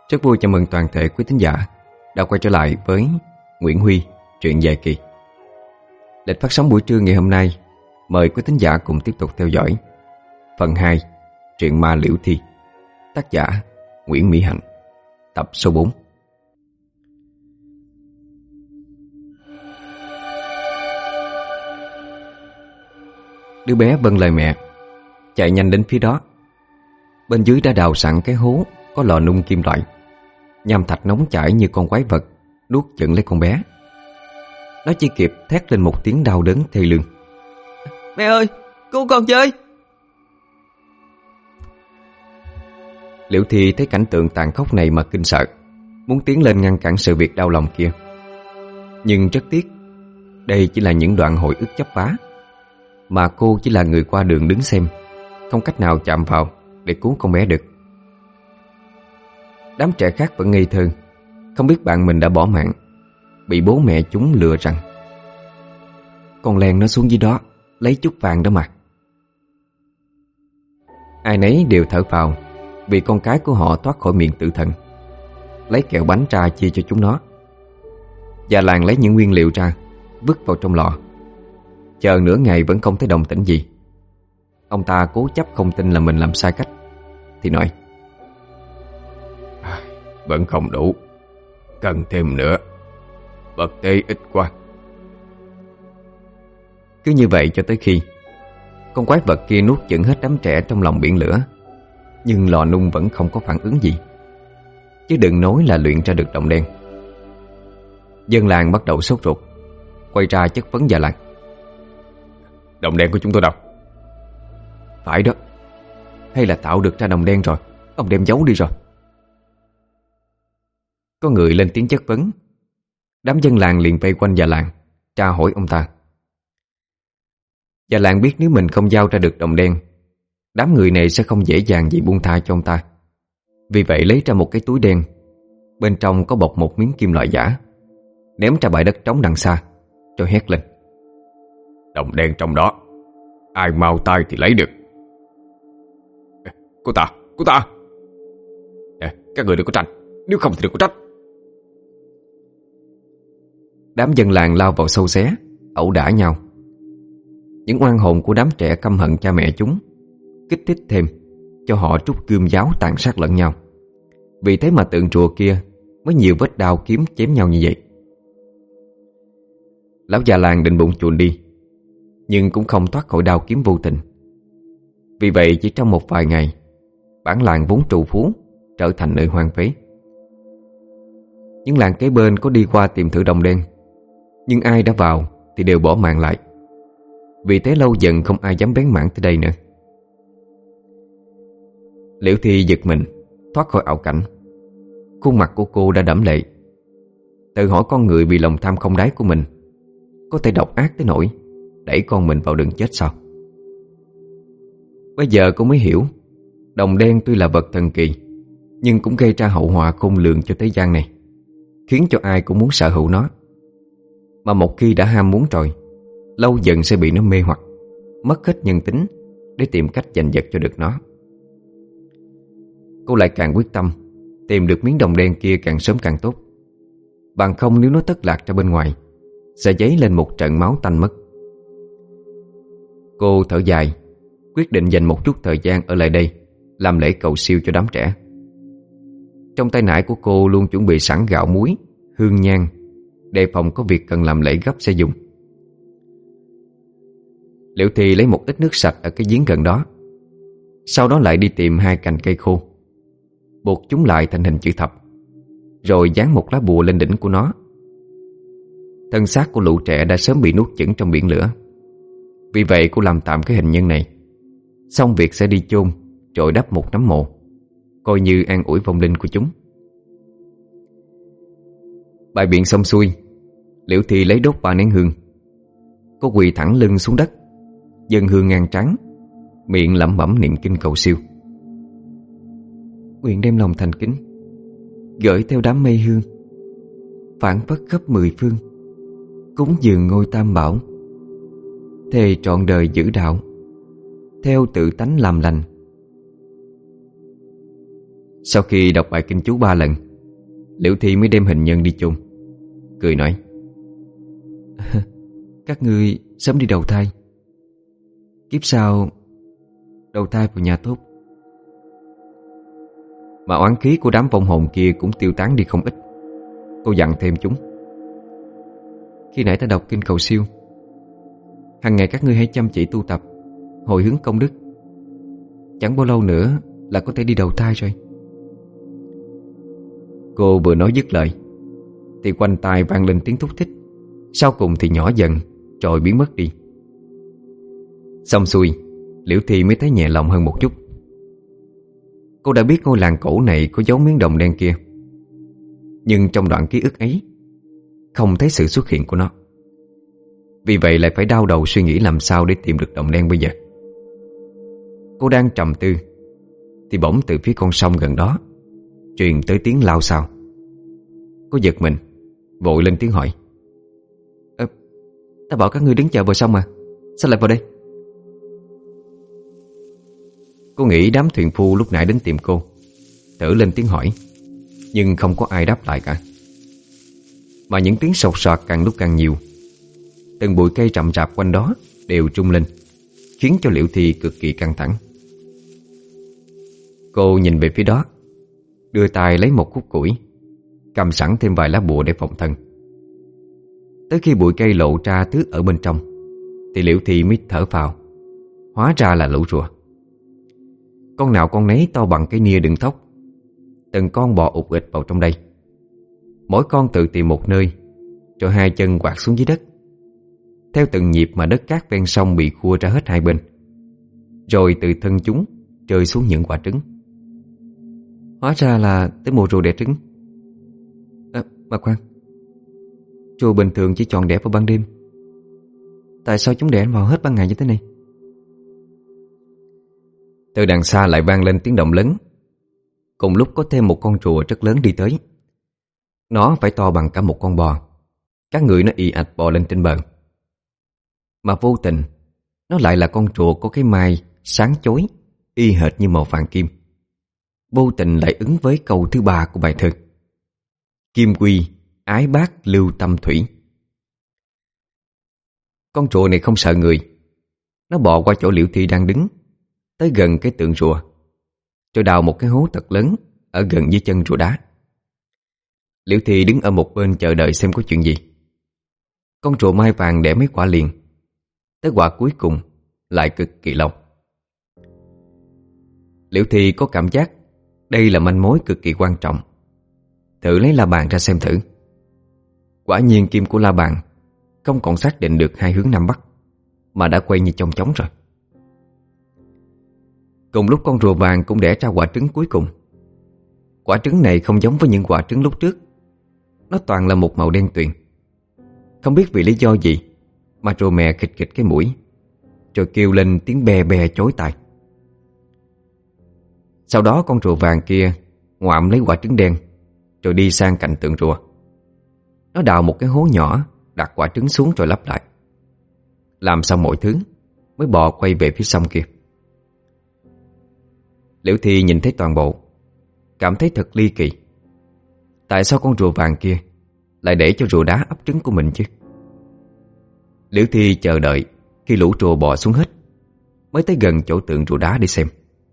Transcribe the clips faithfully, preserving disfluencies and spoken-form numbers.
Rất vui chào mừng toàn thể quý thính giả đã quay trở lại với Nguyễn Huy, truyện dài kỳ. Lịch phát sóng buổi trưa ngày hôm nay, mời quý thính giả cùng tiếp tục theo dõi phần hai truyện ma Liễu Thi, tác giả Nguyễn Mỹ Hạnh, tập số bốn. Đứa bé vâng lời mẹ, chạy nhanh đến phía đó. Bên dưới đã đào sẵn cái hố có lò nung kim loại. Nham thạch nóng chảy như con quái vật nuốt chửng lấy con bé. Nó chỉ kịp thét lên một tiếng đau đớn thê lương: "Mẹ ơi, cứu con chơi!" Liễu Thi thấy cảnh tượng tàn khốc này mà kinh sợ, muốn tiến lên ngăn cản sự việc đau lòng kia. Nhưng rất tiếc, đây chỉ là những đoạn hồi ức chấp vá, mà cô chỉ là người qua đường đứng xem, không cách nào chạm vào để cứu con bé được. Đám trẻ khác vẫn ngây thơ, không biết bạn mình đã bỏ mạng, bị bố mẹ chúng lừa rằng con len nó xuống dưới đó lấy chút vàng đó mà. Ai nấy đều thở phào vì con cái của họ thoát khỏi miệng tử thần. Lấy kẹo bánh ra chia cho chúng nó. Già làng lấy những nguyên liệu ra, vứt vào trong lò. Chờ nửa ngày vẫn không thấy động tĩnh gì. Ông ta cố chấp không tin là mình làm sai cách, thì nói: "Vẫn không đủ, cần thêm nữa, vật tế ít quá." Cứ như vậy cho tới khi con quái vật kia nuốt chửng hết đám trẻ trong lòng biển lửa. Nhưng lò nung vẫn không có phản ứng gì, chứ đừng nói là luyện ra được đồng đen. Dân làng bắt đầu sốt ruột, quay ra chất vấn già làng: "Đồng đen của chúng tôi đâu?" "Phải đó, hay là tạo được ra đồng đen rồi, ông đem giấu đi rồi?" Có người lên tiếng chất vấn. Đám dân làng liền vây quanh già làng, tra hỏi ông ta. Già làng biết nếu mình không giao ra được đồng đen, đám người này sẽ không dễ dàng gì buông tha cho ông ta. Vì vậy lấy ra một cái túi đen, bên trong có bọc một miếng kim loại giả, ném ra bãi đất trống đằng xa, rồi hét lên: "Đồng đen trong đó, ai mau tay thì lấy được." "Cô ta, cô ta!" "Nè, các người đừng có tranh, nếu không thì đừng có trách." Đám dân làng lao vào sâu xé, ẩu đả nhau. Những oan hồn của đám trẻ căm hận cha mẹ chúng kích thích thêm cho họ trút gươm giáo tàn sát lẫn nhau. Vì thế mà tượng rùa kia mới nhiều vết đao kiếm chém nhau như vậy. Lão già làng định bụng chuồn đi, nhưng cũng không thoát khỏi đao kiếm vô tình. Vì vậy chỉ trong một vài ngày, bản làng vốn trù phú trở thành nơi hoang phế. Những làng kế bên có đi qua tìm thử đồng đen, nhưng ai đã vào thì đều bỏ mạng lại. Vì thế lâu dần không ai dám bén mảng tới đây nữa. Liễu Thi giật mình thoát khỏi ảo cảnh. Khuôn mặt của cô đã đẫm lệ, tự hỏi con người vì lòng tham không đáy của mình có thể độc ác tới nỗi đẩy con mình vào đường chết sao? Bây giờ cô mới hiểu, đồng đen tuy là vật thần kỳ, nhưng cũng gây ra hậu họa khôn lường cho thế gian này, khiến cho ai cũng muốn sở hữu nó. Mà một khi đã ham muốn rồi, lâu dần sẽ bị nó mê hoặc, mất hết nhân tính để tìm cách giành giật cho được nó. Cô lại càng quyết tâm tìm được miếng đồng đen kia càng sớm càng tốt. Bằng không nếu nó thất lạc ra bên ngoài, sẽ dấy lên một trận máu tanh mất. Cô thở dài, quyết định dành một chút thời gian ở lại đây làm lễ cầu siêu cho đám trẻ. Trong tay nải của cô luôn chuẩn bị sẵn gạo muối, hương nhang, đề phòng có việc cần làm lễ gấp sẽ dùng. Liễu Thi lấy một ít nước sạch ở cái giếng gần đó, sau đó lại đi tìm hai cành cây khô, buộc chúng lại thành hình chữ thập, rồi dán một lá bùa lên đỉnh của nó. Thân xác của lũ trẻ đã sớm bị nuốt chửng trong biển lửa. Vì vậy cô làm tạm cái hình nhân này, xong việc sẽ đi chôn rồi đắp một nấm mộ, coi như an ủi vong linh của chúng. Bày biện xong xuôi, Liễu Thi lấy đốt ba nén hương. Cô quỳ thẳng lưng xuống đất, dâng hương ngang trán, miệng lẩm bẩm niệm kinh cầu siêu: "Nguyện đem lòng thành kính gửi theo đám mây hương, phảng phất khắp mười phương, cúng dường ngôi tam bảo, thề trọn đời giữ đạo, theo tự tánh làm lành." Sau khi đọc bài kinh chú ba lần, Liễu Thi mới đem hình nhân đi chôn, cười nói: Các ngươi sớm đi đầu thai, kiếp sau đầu thai vào nhà tốt. Mà oán khí của đám vong hồn kia cũng tiêu tán đi không ít. Cô dặn thêm chúng: Khi nãy ta đọc kinh cầu siêu, hàng ngày các ngươi hãy chăm chỉ tu tập, hồi hướng công đức. Chẳng bao lâu nữa là có thể đi đầu thai rồi. Cô vừa nói dứt lời thì quanh tai vang lên tiếng thúc thích. Sau cùng thì nhỏ dần rồi biến mất đi. Xong xuôi, Liễu Thi mới thấy nhẹ lòng hơn một chút. Cô đã biết ngôi làng cổ này có giấu miếng đồng đen kia, nhưng trong đoạn ký ức ấy không thấy sự xuất hiện của nó. Vì vậy lại phải đau đầu suy nghĩ làm sao để tìm được đồng đen bây giờ. Cô đang trầm tư thì bỗng từ phía con sông gần đó truyền tới tiếng lao xao. Cô giật mình, vội lên tiếng hỏi: Ơ, ta bảo các ngươi đứng chờ bờ sông mà, sao lại vào đây? Cô nghĩ đám thuyền phu lúc nãy đến tìm cô, thử lên tiếng hỏi, nhưng không có ai đáp lại cả. Mà những tiếng sột soạt càng lúc càng nhiều. Từng bụi cây rậm rạp quanh đó đều trung lên, khiến cho Liễu Thi cực kỳ căng thẳng. Cô nhìn về phía đó, đưa tay lấy một khúc củi, cầm sẵn thêm vài lá bùa để phòng thân. Tới khi bụi cây lộ ra thứ ở bên trong thì Liễu Thi mới thở phào. Hóa ra là lũ rùa. Con nào con nấy to bằng cái nia đựng thóc. Từng con bò ụt ịch vào trong đây. Mỗi con tự tìm một nơi, rồi hai chân quạt xuống dưới đất. Theo từng nhịp mà đất cát ven sông bị khua ra hết hai bên, rồi từ thân chúng rơi xuống những quả trứng. Hóa ra là tới mùa rùa đẻ trứng. À, mà khoan, rùa bình thường chỉ chọn đẻ vào ban đêm, tại sao chúng đẻ vào hết ban ngày như thế này? Từ đằng xa lại vang lên tiếng động lớn. Cùng lúc có thêm một con rùa rất lớn đi tới. Nó phải to bằng cả một con bò. Các người nó ì ạch bò lên trên bờ. Mà vô tình nó lại là con rùa có cái mai sáng chói, y hệt như màu vàng kim. Vô tình lại ứng với câu thứ ba của bài thơ: Kim quy, ái bác lưu tâm thủy. Con rùa này không sợ người. Nó bò qua chỗ Liễu Thi đang đứng, tới gần cái tượng rùa, rồi đào một cái hố thật lớn ở gần dưới chân rùa đá. Liễu Thi đứng ở một bên chờ đợi xem có chuyện gì. Con rùa mai vàng đẻ mấy quả liền, tới quả cuối cùng lại cực kỳ lâu. Liễu Thi có cảm giác đây là manh mối cực kỳ quan trọng. Thử lấy la bàn ra xem thử. Quả nhiên kim của la bàn không còn xác định được hai hướng Nam Bắc, mà đã quay như chong chóng rồi. Cùng lúc con rùa vàng cũng đẻ ra quả trứng cuối cùng. Quả trứng này không giống với những quả trứng lúc trước. Nó toàn là một màu đen tuyền. Không biết vì lý do gì mà rùa mẹ khịch khịch cái mũi, rồi kêu lên tiếng be be chói tai. Sau đó con rùa vàng kia ngoạm lấy quả trứng đen, rồi đi sang cạnh tượng rùa. Nó đào một cái hố nhỏ, đặt quả trứng xuống rồi lắp lại. Làm xong mọi thứ mới bò quay về phía sông kia. Liễu Thi nhìn thấy toàn bộ, cảm thấy thật ly kỳ. Tại sao con rùa vàng kia lại để cho rùa đá ấp trứng của mình chứ? Liễu Thi chờ đợi khi lũ rùa bò xuống hết, mới tới gần chỗ tượng rùa đá để xem.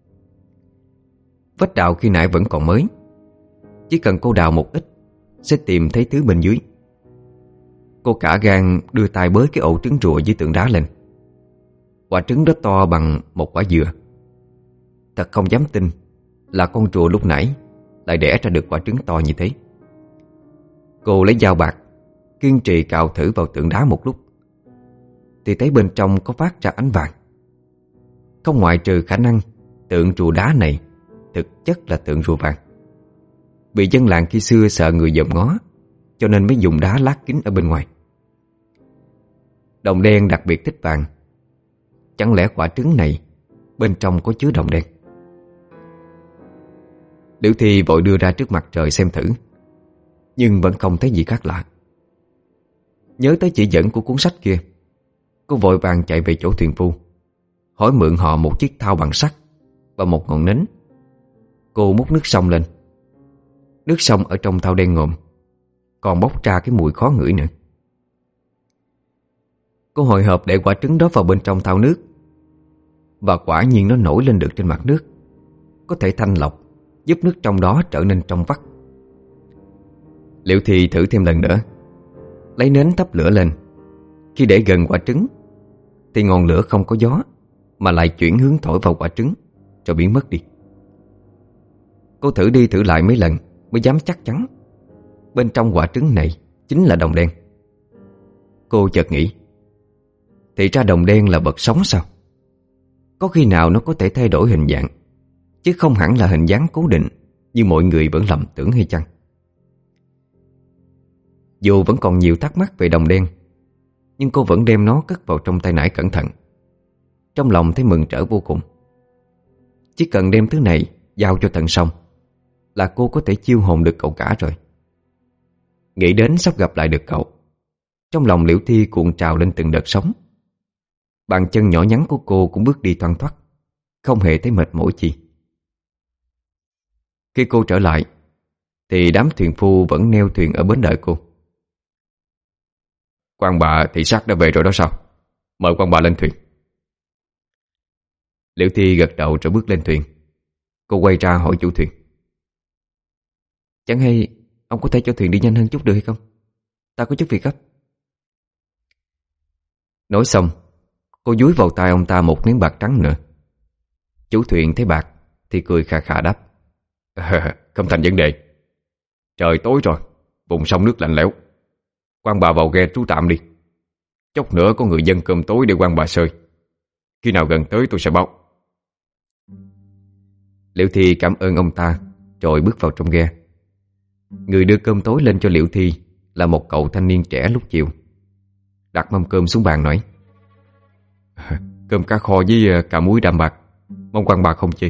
Vách đào khi nãy vẫn còn mới. Chỉ cần cô đào một ít sẽ tìm thấy thứ bên dưới. Cô cả gan đưa tay bới cái ổ trứng rùa dưới tượng đá lên. Quả trứng đó to bằng một quả dừa. Thật không dám tin là con rùa lúc nãy lại đẻ ra được quả trứng to như thế. Cô lấy dao bạc kiên trì cào thử vào tượng đá một lúc, thì thấy bên trong có phát ra ánh vàng. Không ngoại trừ khả năng tượng rùa đá này thực chất là tượng rùa vàng. Vì dân làng khi xưa sợ người dòm ngó, cho nên mới dùng đá lát kín ở bên ngoài. Đồng đen đặc biệt thích vàng. Chẳng lẽ quả trứng này bên trong có chứa đồng đen? Liễu Thi vội đưa ra trước mặt trời xem thử, nhưng vẫn không thấy gì khác lạ. Nhớ tới chỉ dẫn của cuốn sách kia, cô vội vàng chạy về chỗ thuyền phu, hỏi mượn họ một chiếc thau bằng sắt và một ngọn nến. Cô múc nước sông lên. Nước sông ở trong thau đen ngòm, còn bốc ra cái mùi khó ngửi nữa. Cô hồi hộp để quả trứng đó vào bên trong thau nước, và quả nhiên nó nổi lên được trên mặt nước, có thể thanh lọc, giúp nước trong đó trở nên trong vắt. Liễu Thi thử thêm lần nữa, lấy nến thắp lửa lên. Khi để gần quả trứng thì ngọn lửa không có gió, mà lại chuyển hướng thổi vào quả trứng rồi biến mất đi. Cô thử đi thử lại mấy lần mới dám chắc chắn bên trong quả trứng này chính là đồng đen. Cô chợt nghĩ, thì ra đồng đen là vật sống sao? Có khi nào nó có thể thay đổi hình dạng, chứ không hẳn là hình dáng cố định như mọi người vẫn lầm tưởng hay chăng? Dù vẫn còn nhiều thắc mắc về đồng đen, nhưng cô vẫn đem nó cất vào trong tay nải cẩn thận. Trong lòng thấy mừng rỡ vô cùng. Chỉ cần đem thứ này giao cho tận xong là cô có thể chiêu hồn được cậu cả rồi. Nghĩ đến sắp gặp lại được cậu, trong lòng Liễu Thi cuộn trào lên từng đợt sóng. Bàn chân nhỏ nhắn của cô cũng bước đi thoăn thoắt, không hề thấy mệt mỏi chi. Khi cô trở lại thì đám thuyền phu vẫn neo thuyền ở bến đợi cô. Quan bà thị sát đã về rồi đó sao? Mời quan bà lên thuyền. Liễu Thi gật đầu rồi bước lên thuyền. Cô quay ra hỏi chủ thuyền, chẳng hay ông có thể cho thuyền đi nhanh hơn chút được hay không? Ta có chút việc gấp. Nói xong, cô dúi vào tay ông ta một nén bạc trắng nữa. Chủ thuyền thấy bạc thì cười khà khà đáp, không thành vấn đề. Trời tối rồi, vùng sông nước lạnh lẽo, quan bà vào ghe trú tạm đi. Chốc nữa có người dân cơm tối để quan bà sơi. Khi nào gần tới tôi sẽ báo. Liễu Thi cảm ơn ông ta rồi bước vào trong ghe. Người đưa cơm tối lên cho Liễu Thi là một cậu thanh niên trẻ lúc chiều. Đặt mâm cơm xuống bàn nói, cơm cá kho với cà muối đạm bạc, mong quan bà không chê.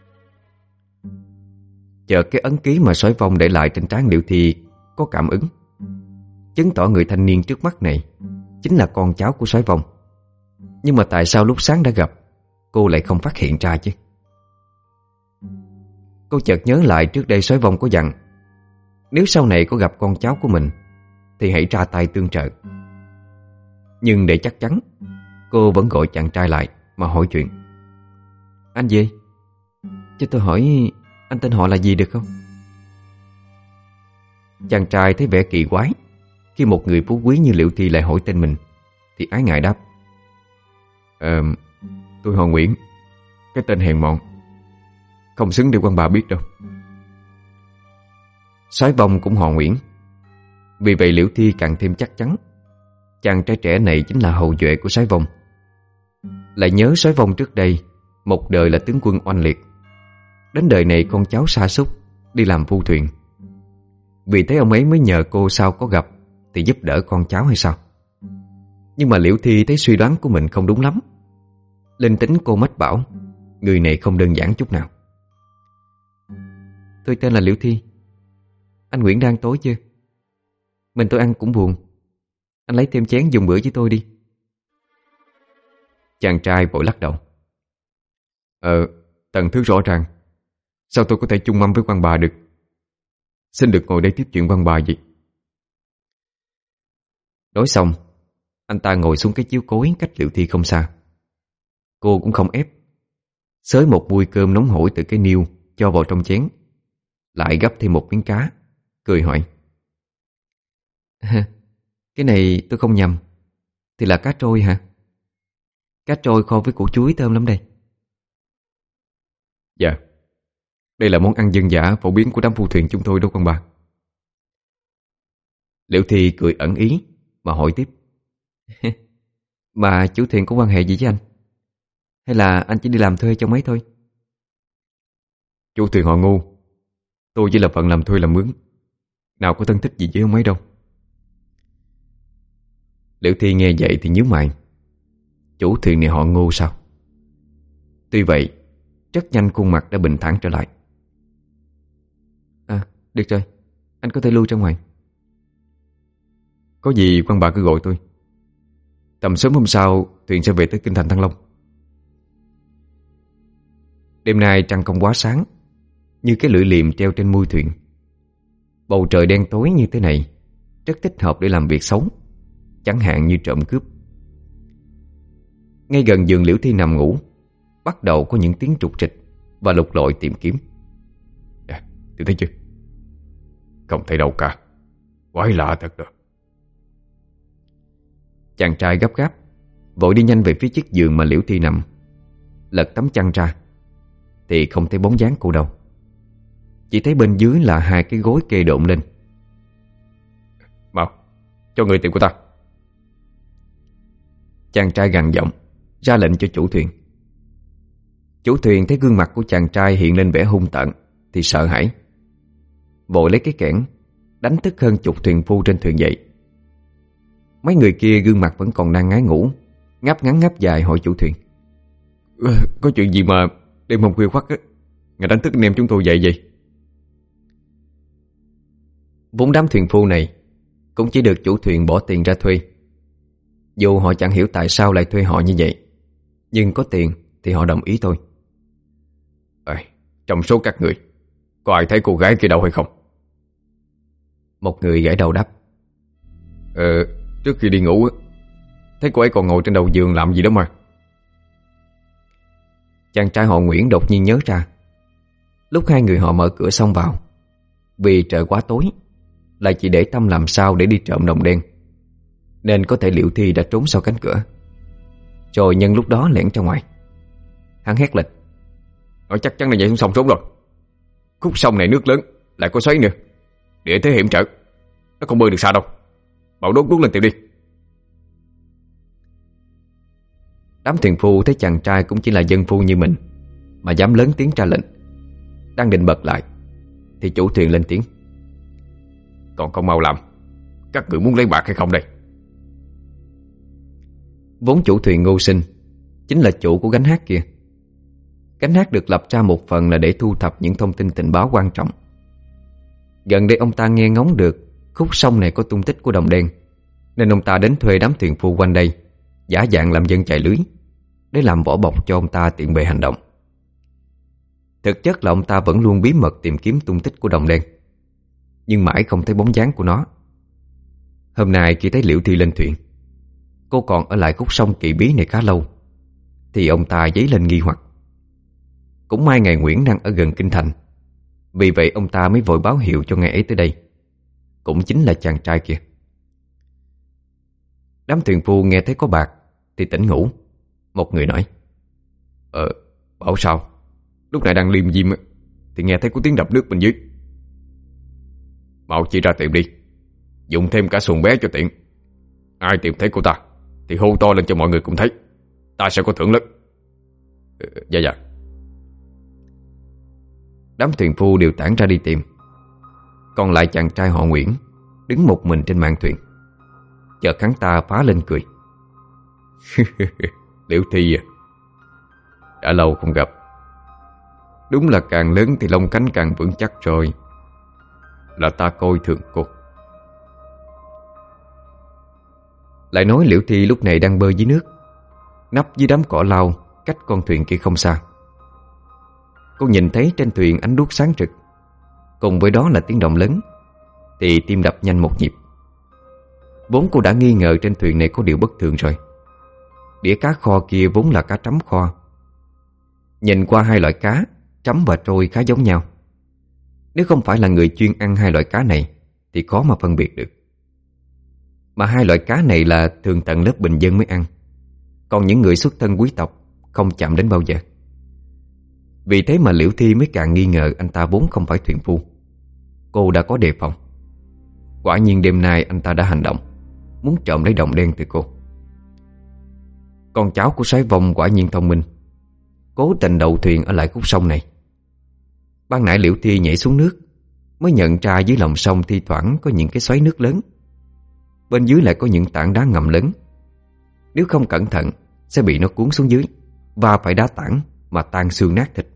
Chợt cái ấn ký mà Soái Phong để lại trên trán Liễu Thi có cảm ứng, chứng tỏ người thanh niên trước mắt này chính là con cháu của Soái Phong. Nhưng mà tại sao lúc sáng đã gặp cô lại không phát hiện ra chứ? Cô chợt nhớ lại trước đây Soái Phong có dặn, nếu sau này có gặp con cháu của mình thì hãy ra tay tương trợ. Nhưng để chắc chắn, cô vẫn gọi chàng trai lại mà hỏi chuyện. Anh gì? Cho tôi hỏi anh tên họ là gì được không? Chàng trai thấy vẻ kỳ quái khi một người phú quý như Liễu Thi lại hỏi tên mình, thì ái ngại đáp, Ờ, tôi họ Nguyễn. Cái tên hèn mọn, không xứng để quan bà biết đâu. Soái Phong cũng họ Nguyễn. Vì vậy Liễu Thi càng thêm chắc chắn chàng trai trẻ này chính là hậu duệ của Soái Phong. Lại nhớ Soái Phong trước đây một đời là tướng quân oanh liệt, đến đời này con cháu sa sút đi làm phu thuyền. Vì thế ông ấy mới nhờ cô sao có gặp thì giúp đỡ con cháu hay sao? Nhưng mà Liễu Thi thấy suy đoán của mình không đúng lắm. Linh tính cô mách bảo người này không đơn giản chút nào. Tôi tên là Liễu Thi. Anh Nguyễn đang tối chưa? Mình tôi ăn cũng buồn, anh lấy thêm chén dùng bữa với tôi đi. Chàng trai vội lắc đầu. Ờ, tầng thứ rõ ràng, sao tôi có thể chung mâm với quan bà được? Xin được ngồi đây tiếp chuyện quan bà gì. Nói xong, anh ta ngồi xuống cái chiếu cối cách Liễu Thi không xa. Cô cũng không ép, xới một muôi cơm nóng hổi từ cái niêu cho vào trong chén, lại gắp thêm một miếng cá, cười hỏi, cái này tôi không nhầm thì là cá trôi hả? Cá trôi kho với củ chuối thơm lắm đây. Dạ, đây là món ăn dân dã phổ biến của đám phu thuyền chúng tôi đó con bà. Liễu Thi cười ẩn ý mà hỏi tiếp, mà chủ thuyền có quan hệ gì với anh? Hay là anh chỉ đi làm thuê cho mấy thôi? Chủ thuyền họ Ngô, tôi chỉ là phận làm thuê làm mướn, nào có thân thích gì với ông ấy đâu. Liễu Thi nghe vậy thì nhíu mày. Chủ thuyền này họ Ngô sao? Tuy vậy, rất nhanh khuôn mặt đã bình thản trở lại. À, được rồi, anh có thể lui ra ngoài. Có gì quan bà cứ gọi tôi. Tầm sớm hôm sau thuyền sẽ về tới kinh thành Thăng Long. Đêm nay trăng không quá sáng, như cái lưỡi liềm treo trên mui thuyền. Bầu trời đen tối như thế này rất thích hợp để làm việc xấu, chẳng hạn như trộm cướp. Ngay gần giường Liễu Thi nằm ngủ, bắt đầu có những tiếng trục trịch và lục lọi tìm kiếm. À, tôi thấy chưa? Không thấy đâu cả. Quái lạ thật đó. Chàng trai gấp gáp vội đi nhanh về phía chiếc giường mà Liễu Thi nằm. Lật tấm chăn ra thì không thấy bóng dáng cô đâu. Chỉ thấy bên dưới là hai cái gối kê độn lên. Mau, cho người tìm của ta. Chàng trai gằn giọng ra lệnh cho chủ thuyền. Chủ thuyền thấy gương mặt của chàng trai hiện lên vẻ hung tợn thì sợ hãi, vội lấy cái kẽn đánh thức hơn chục thuyền phu trên thuyền dậy. Mấy người kia gương mặt vẫn còn đang ngái ngủ, ngáp ngắn ngáp dài hỏi chủ thuyền: Có chuyện gì mà đêm hôm khuya khoắt á, ngài đánh thức anh em chúng tôi dậy vậy? Vốn đám thuyền phu này cũng chỉ được chủ thuyền bỏ tiền ra thuê. Dù họ chẳng hiểu tại sao lại thuê họ như vậy, nhưng có tiền thì họ đồng ý thôi. À, trong số các người có ai thấy cô gái kia đâu hay không? Một người gãi đầu đáp: Ờ, trước khi đi ngủ thấy cô ấy còn ngồi trên đầu giường làm gì đó mà. Chàng trai họ Nguyễn đột nhiên nhớ ra, lúc hai người họ mở cửa xông vào, vì trời quá tối, lại chỉ để tâm làm sao để đi trộm đồng đen, nên có thể Liễu Thi đã trốn sau cánh cửa, rồi nhân lúc đó lẻn ra ngoài. Hắn hét lên: Nó chắc chắn là nhảy xuống sông trốn rồi. Khúc sông này nước lớn, lại có xoáy nữa, địa thế hiểm trở, nó không bơi được xa đâu. Bảo đốt đuốc lên tìm đi. Đám thuyền phu thấy chàng trai cũng chỉ là dân phu như mình mà dám lớn tiếng ra lệnh, đang định bật lại thì chủ thuyền lên tiếng: Còn không mau làm, các người muốn lấy bạc hay không đây? Vốn chủ thuyền Ngô Sinh chính là chủ của gánh hát kia. Gánh hát được lập ra một phần là để thu thập những thông tin tình báo quan trọng. Gần đây ông ta nghe ngóng được khúc sông này có tung tích của đồng đen, nên ông ta đến thuê đám thuyền phu quanh đây giả dạng làm dân chạy lưới để làm vỏ bọc cho ông ta tiện bề hành động. Thực chất là ông ta vẫn luôn bí mật tìm kiếm tung tích của đồng đen, nhưng mãi không thấy bóng dáng của nó. Hôm nay khi thấy Liễu Thi lên thuyền, cô còn ở lại khúc sông kỳ bí này khá lâu, thì ông ta dấy lên nghi hoặc. Cũng may ngài Nguyễn đang ở gần kinh thành, vì vậy ông ta mới vội báo hiệu cho ngài ấy tới đây, cũng chính là chàng trai kia. Đám thuyền phu nghe thấy có bạc thì tỉnh ngủ. Một người nói: Ờ, bảo sao? Lúc này đang liêm diêm thì nghe thấy có tiếng đập nước bên dưới. Mau chỉ ra tìm đi, dùng thêm cả xuồng bé cho tiện. Ai tìm thấy cô ta thì hô to lên cho mọi người cùng thấy, ta sẽ có thưởng lớn. ờ, Dạ dạ. Đám thuyền phu đều tản ra đi tìm, còn lại chàng trai họ Nguyễn đứng một mình trên mạn thuyền. Chợt hắn ta phá lên cười. cười Liễu Thi à, đã lâu không gặp. Đúng là càng lớn thì lông cánh càng vững chắc rồi. Là ta coi thường cô. Lại nói Liễu Thi lúc này đang bơi dưới nước, nấp dưới đám cỏ lau cách con thuyền kia không xa. Cô nhìn thấy trên thuyền ánh đuốc sáng rực, cùng với đó là tiếng động lớn, thì tim đập nhanh một nhịp. Vốn cô đã nghi ngờ trên thuyền này có điều bất thường rồi. Đĩa cá kho kia vốn là cá trắm kho. Nhìn qua hai loại cá trắm và trôi khá giống nhau. Nếu không phải là người chuyên ăn hai loại cá này thì khó mà phân biệt được. Mà hai loại cá này là thường tận lớp bình dân mới ăn, còn những người xuất thân quý tộc không chạm đến bao giờ. Vì thế mà Liễu Thi mới càng nghi ngờ anh ta vốn không phải thuyền phu. Cô đã có đề phòng. Quả nhiên đêm nay anh ta đã hành động, muốn trộm lấy đồng đen từ cô. Con cháu của Soái Vong quả nhiên thông minh, cố tình đầu thuyền ở lại khúc sông này. Ban nãy Liễu Thi nhảy xuống nước mới nhận ra dưới lòng sông thi thoảng có những cái xoáy nước lớn, bên dưới lại có những tảng đá ngầm lớn. Nếu không cẩn thận sẽ bị nó cuốn xuống dưới, và phải đá tảng mà tan xương nát thịt.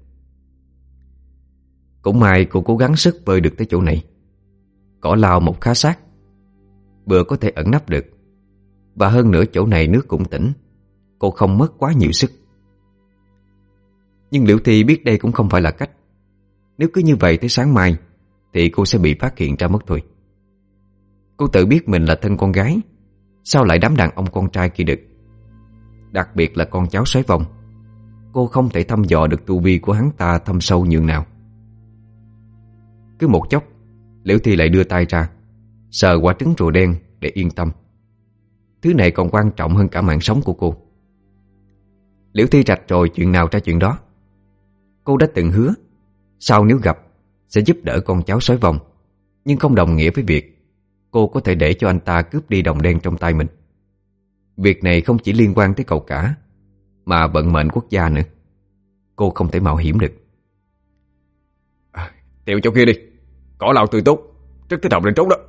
Cũng may cô cố gắng sức bơi được tới chỗ này. Cỏ lau một khá sát, vừa có thể ẩn nấp được. Và hơn nữa chỗ này nước cũng tĩnh, cô không mất quá nhiều sức. Nhưng Liễu Thi biết đây cũng không phải là cách. Nếu cứ như vậy tới sáng mai thì cô sẽ bị phát hiện ra mất thôi. Cô tự biết mình là thân con gái, sao lại đám đàn ông con trai kia được? Đặc biệt là con cháu xoáy vòng. Cô không thể thăm dò được tu vi của hắn ta thâm sâu nhường nào. Cứ một chốc, Liễu Thi lại đưa tay ra sờ quả trứng rùa đen để yên tâm. Thứ này còn quan trọng hơn cả mạng sống của cô. Liễu Thi rạch rồi chuyện nào ra chuyện đó. Cô đã từng hứa sau nếu gặp sẽ giúp đỡ con cháu sói vòng, nhưng không đồng nghĩa với việc cô có thể để cho anh ta cướp đi đồng đen trong tay mình. Việc này không chỉ liên quan tới cậu cả, mà vận mệnh quốc gia nữa. Cô không thể mạo hiểm được. à, Tiểu chỗ kia đi, cỏ lau tươi tốt, rất thích hợp lên trốn đó.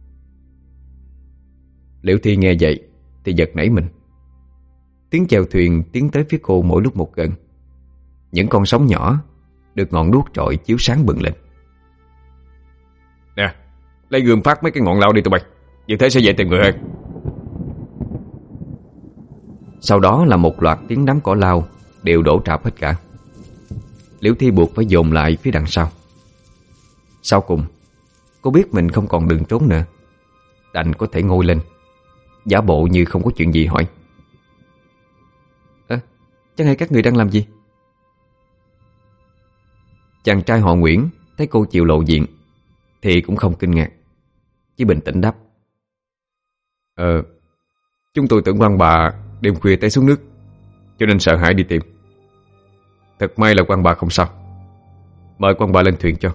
Liễu Thi nghe vậy thì giật nảy mình. Tiếng chèo thuyền tiến tới phía cô mỗi lúc một gần. Những con sóng nhỏ được ngọn đuốc trội chiếu sáng bừng lên. Nè, lấy gươm phát mấy cái ngọn lau đi tụi bay, như thế sẽ dễ tìm người hơn. Sau đó là một loạt tiếng đám cỏ lau đều đổ rạp hết cả. Liễu Thi buộc phải dồn lại phía đằng sau. Sau cùng, cô biết mình không còn đường trốn nữa, đành có thể ngồi lên, giả bộ như không có chuyện gì hỏi. Ơ, à, chẳng hay các người đang làm gì? Chàng trai họ Nguyễn thấy cô chịu lộ diện thì cũng không kinh ngạc, chỉ bình tĩnh đáp. Ờ, chúng tôi tưởng quan bà đêm khuya té xuống nước, cho nên sợ hãi đi tìm. Thật may là quan bà không sao. Mời quan bà lên thuyền cho.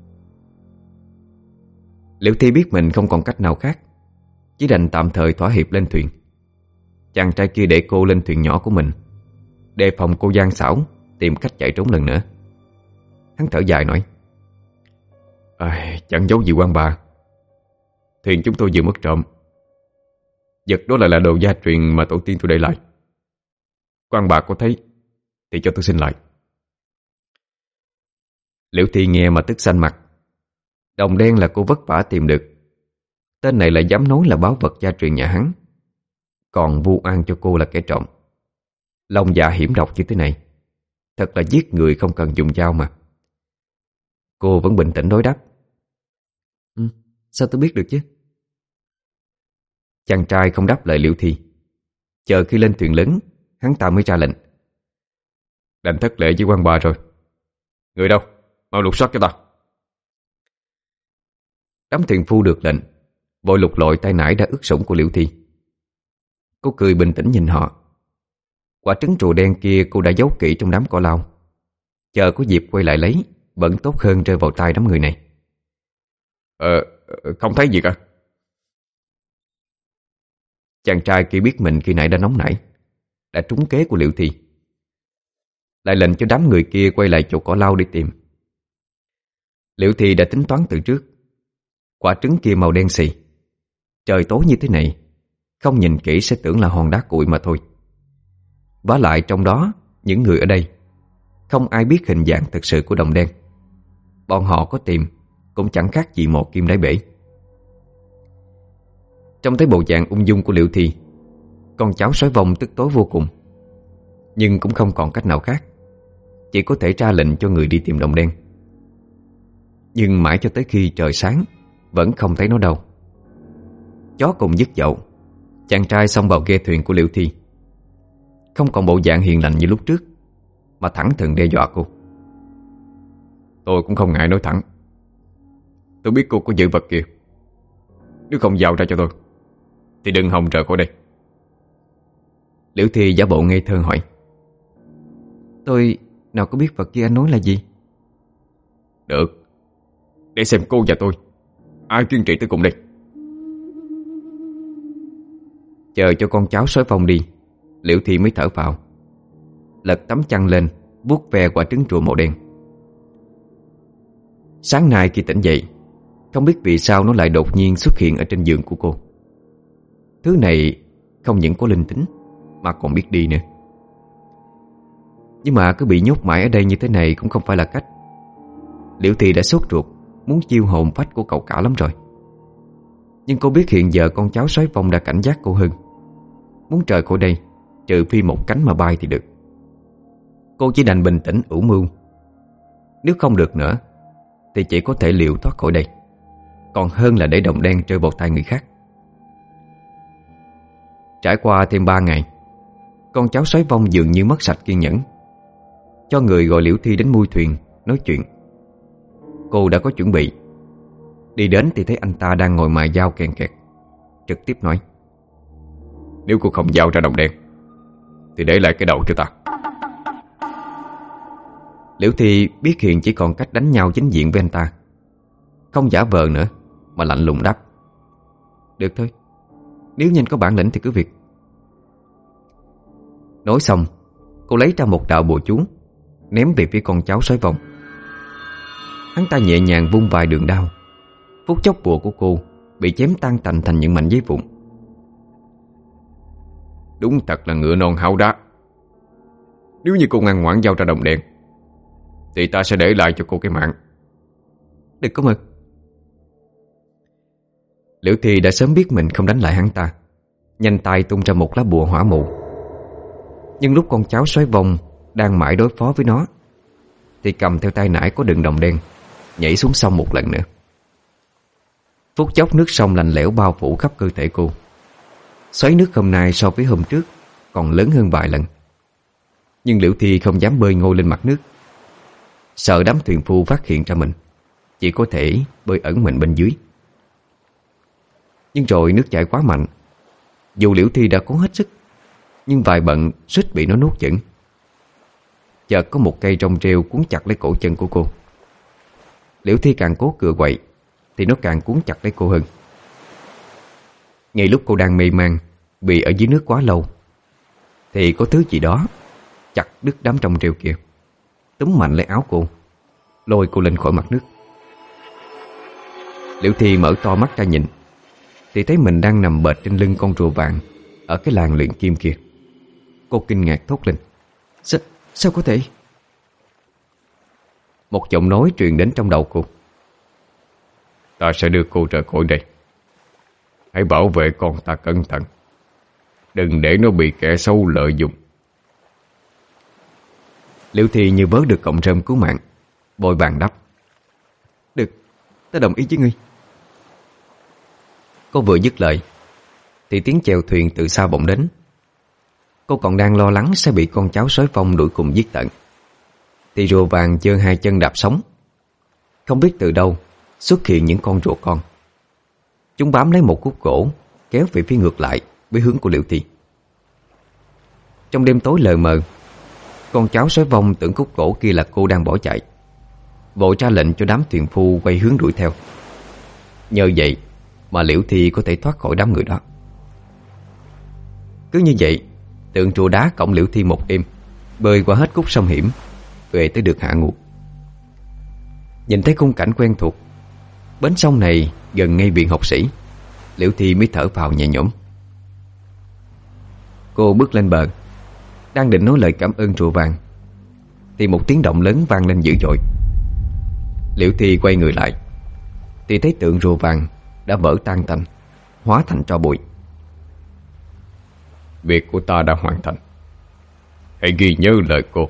Liễu Thi biết mình không còn cách nào khác, chỉ đành tạm thời thỏa hiệp lên thuyền. Chàng trai kia để cô lên thuyền nhỏ của mình, đề phòng cô gian xảo tìm cách chạy trốn lần nữa. Hắn thở dài nói: à, Chẳng giấu gì quan bà, thuyền chúng tôi vừa mất trộm. Vật đó lại là đồ gia truyền mà tổ tiên tôi để lại. Quan bà có thấy thì cho tôi xin lại. Liễu Thi nghe mà tức xanh mặt. Đồng đen là cô vất vả tìm được, tên này lại dám nói là báu vật gia truyền nhà hắn, còn vu oan cho cô là kẻ trộm. Lòng dạ hiểm độc như thế này, thật là giết người không cần dùng dao mà. Cô vẫn bình tĩnh đối đáp: ừ, sao tôi biết được chứ? Chàng trai không đáp lời Liễu Thi. Chờ khi lên thuyền lớn, hắn ta mới ra lệnh: Đành thất lễ với quan bà rồi. Người đâu? Mau lục soát cho ta. Đám thuyền phu được lệnh vội lục lọi tay nải đã ướt sũng của Liễu Thi. Cô cười bình tĩnh nhìn họ. Quả trứng rùa đen kia cô đã giấu kỹ trong đám cỏ lau, chờ có dịp quay lại lấy vẫn tốt hơn rơi vào tay đám người này. Ờ, không thấy gì cả. Chàng trai kia biết mình khi nãy đã nóng nảy, đã trúng kế của Liễu Thi, lại lệnh cho đám người kia quay lại chỗ cỏ lau để tìm. Liễu Thi đã tính toán từ trước. Quả trứng kia màu đen xì, trời tối như thế này, không nhìn kỹ sẽ tưởng là hòn đá cuội mà thôi. Vả lại trong đó, những người ở đây không ai biết hình dạng thực sự của đồng đen. Bọn họ có tìm cũng chẳng khác gì một kim đáy bể. Trong thấy bộ dạng ung dung của Liễu Thi, con cháu sói vong tức tối vô cùng, nhưng cũng không còn cách nào khác, chỉ có thể ra lệnh cho người đi tìm đồng đen. Nhưng mãi cho tới khi trời sáng vẫn không thấy nó đâu. Chó cùng dứt dậu, chàng trai xông vào ghe thuyền của Liễu Thi. Không còn bộ dạng hiền lành như lúc trước, mà thẳng thừng đe dọa cô. Tôi cũng không ngại nói thẳng. Tôi biết cô có giữ vật kia, nếu không giao ra cho tôi thì đừng hòng rời khỏi đây. Liễu Thi giả bộ ngây thơ hỏi: Tôi nào có biết vật kia anh nói là gì? Được, để xem cô và tôi ai kiên trì tới cùng đây. Chờ cho con cháu sói phong đi, Liễu Thi mới thở phào, lật tấm chăn lên, vuốt ve quả trứng rùa màu đen. Sáng nay khi tỉnh dậy, không biết vì sao nó lại đột nhiên xuất hiện ở trên giường của cô. Thứ này không những có linh tính mà còn biết đi nữa. Nhưng mà cứ bị nhốt mãi ở đây như thế này cũng không phải là cách. Liễu Thi đã sốt ruột muốn chiêu hồn phách của cậu cả lắm rồi. Nhưng cô biết hiện giờ con cháu sói phong đã cảnh giác cô hơn. Muốn rời khỏi đây, trừ phi một cánh mà bay thì được. Cô chỉ đành bình tĩnh ủ mưu. Nếu không được nữa thì chỉ có thể liệu thoát khỏi đây, còn hơn là để đồng đen rơi vào tay người khác. Trải qua thêm ba ngày, con cháu sói vong dường như mất sạch kiên nhẫn, cho người gọi Liễu Thi đến mui thuyền nói chuyện. Cô đã có chuẩn bị. Đi đến thì thấy anh ta đang ngồi mài dao kèn kẹt, trực tiếp nói: Nếu cô không giao ra đồng đen thì để lại cái đầu cho ta. Liễu Thi biết hiện chỉ còn cách đánh nhau chính diện với anh ta, không giả vờ nữa mà lạnh lùng đáp: Được thôi, nếu nhanh có bản lĩnh thì cứ việc. Nói xong, cô lấy ra một đạo bùa chú, ném về phía con cháu sói vong. Hắn ta nhẹ nhàng vung vài đường đao, phút chốc bùa của cô bị chém tan tành thành những mảnh giấy vụn. Đúng thật là ngựa non háo đá. Nếu như cô ngoan ngoãn giao ra đồng đen thì ta sẽ để lại cho cô cái mạng. Đừng có mực. Liễu Thi đã sớm biết mình không đánh lại hắn ta, nhanh tay tung ra một lá bùa hỏa mù. Nhưng lúc con cháu sói vong đang mãi đối phó với nó thì cầm theo tay nải có đường đồng đen, nhảy xuống sông một lần nữa. Phút chốc nước sông lạnh lẽo bao phủ khắp cơ thể cô. Xoáy nước hôm nay so với hôm trước còn lớn hơn vài lần. Nhưng Liễu Thi không dám bơi ngôi lên mặt nước, sợ đám thuyền phu phát hiện ra mình, chỉ có thể bơi ẩn mình bên dưới. Nhưng rồi nước chảy quá mạnh, dù Liễu Thi đã cố hết sức, nhưng vài bận suýt bị nó nuốt chửng. Chợt có một cây rong rêu cuốn chặt lấy cổ chân của cô. Liễu Thi càng cố cựa quậy thì nó càng cuốn chặt lấy cô hơn. Ngay lúc cô đang mê man vì ở dưới nước quá lâu thì có thứ gì đó chặt đứt đám rong rêu kia, túm mạnh lấy áo cô, lôi cô lên khỏi mặt nước. Liễu Thi mở to mắt ra nhìn thì thấy mình đang nằm bệt trên lưng con rùa vàng ở cái làng luyện kim kia. Cô kinh ngạc thốt lên: Sao, sao có thể? Một giọng nói truyền đến trong đầu cô: Ta sẽ đưa cô rời khỏi đây. Hãy bảo vệ con ta cẩn thận, đừng để nó bị kẻ xấu lợi dụng. Liễu Thi như vớ được cọng rơm cứu mạng, vội vàng đáp: Được, ta đồng ý với ngươi. Cô vừa dứt lời thì tiếng chèo thuyền từ xa vọng đến. Cô còn đang lo lắng sẽ bị con cháu sói vong đuổi cùng giết tận thì rùa vàng giơ hai chân đạp sóng. Không biết từ đâu xuất hiện những con rùa con. Chúng bám lấy một khúc gỗ, kéo về phía ngược lại với hướng của Liễu Thi. Trong đêm tối lờ mờ, con cháu sói vong tưởng khúc gỗ kia là cô đang bỏ chạy, vội ra lệnh cho đám thuyền phu quay hướng đuổi theo. Nhờ vậy mà Liễu Thi có thể thoát khỏi đám người đó. Cứ như vậy, tượng rùa đá cõng Liễu Thi một đêm, bơi qua hết khúc sông hiểm, về tới được hạ ngục. Nhìn thấy khung cảnh quen thuộc, bến sông này gần ngay viện học sĩ, Liễu Thi mới thở phào nhẹ nhõm. Cô bước lên bờ, đang định nói lời cảm ơn rùa vàng thì một tiếng động lớn vang lên dữ dội. Liễu Thi quay người lại thì thấy tượng rùa vàng đã vỡ tan tành, hóa thành tro bụi. Việc của ta đã hoàn thành. Hãy ghi nhớ lời cô.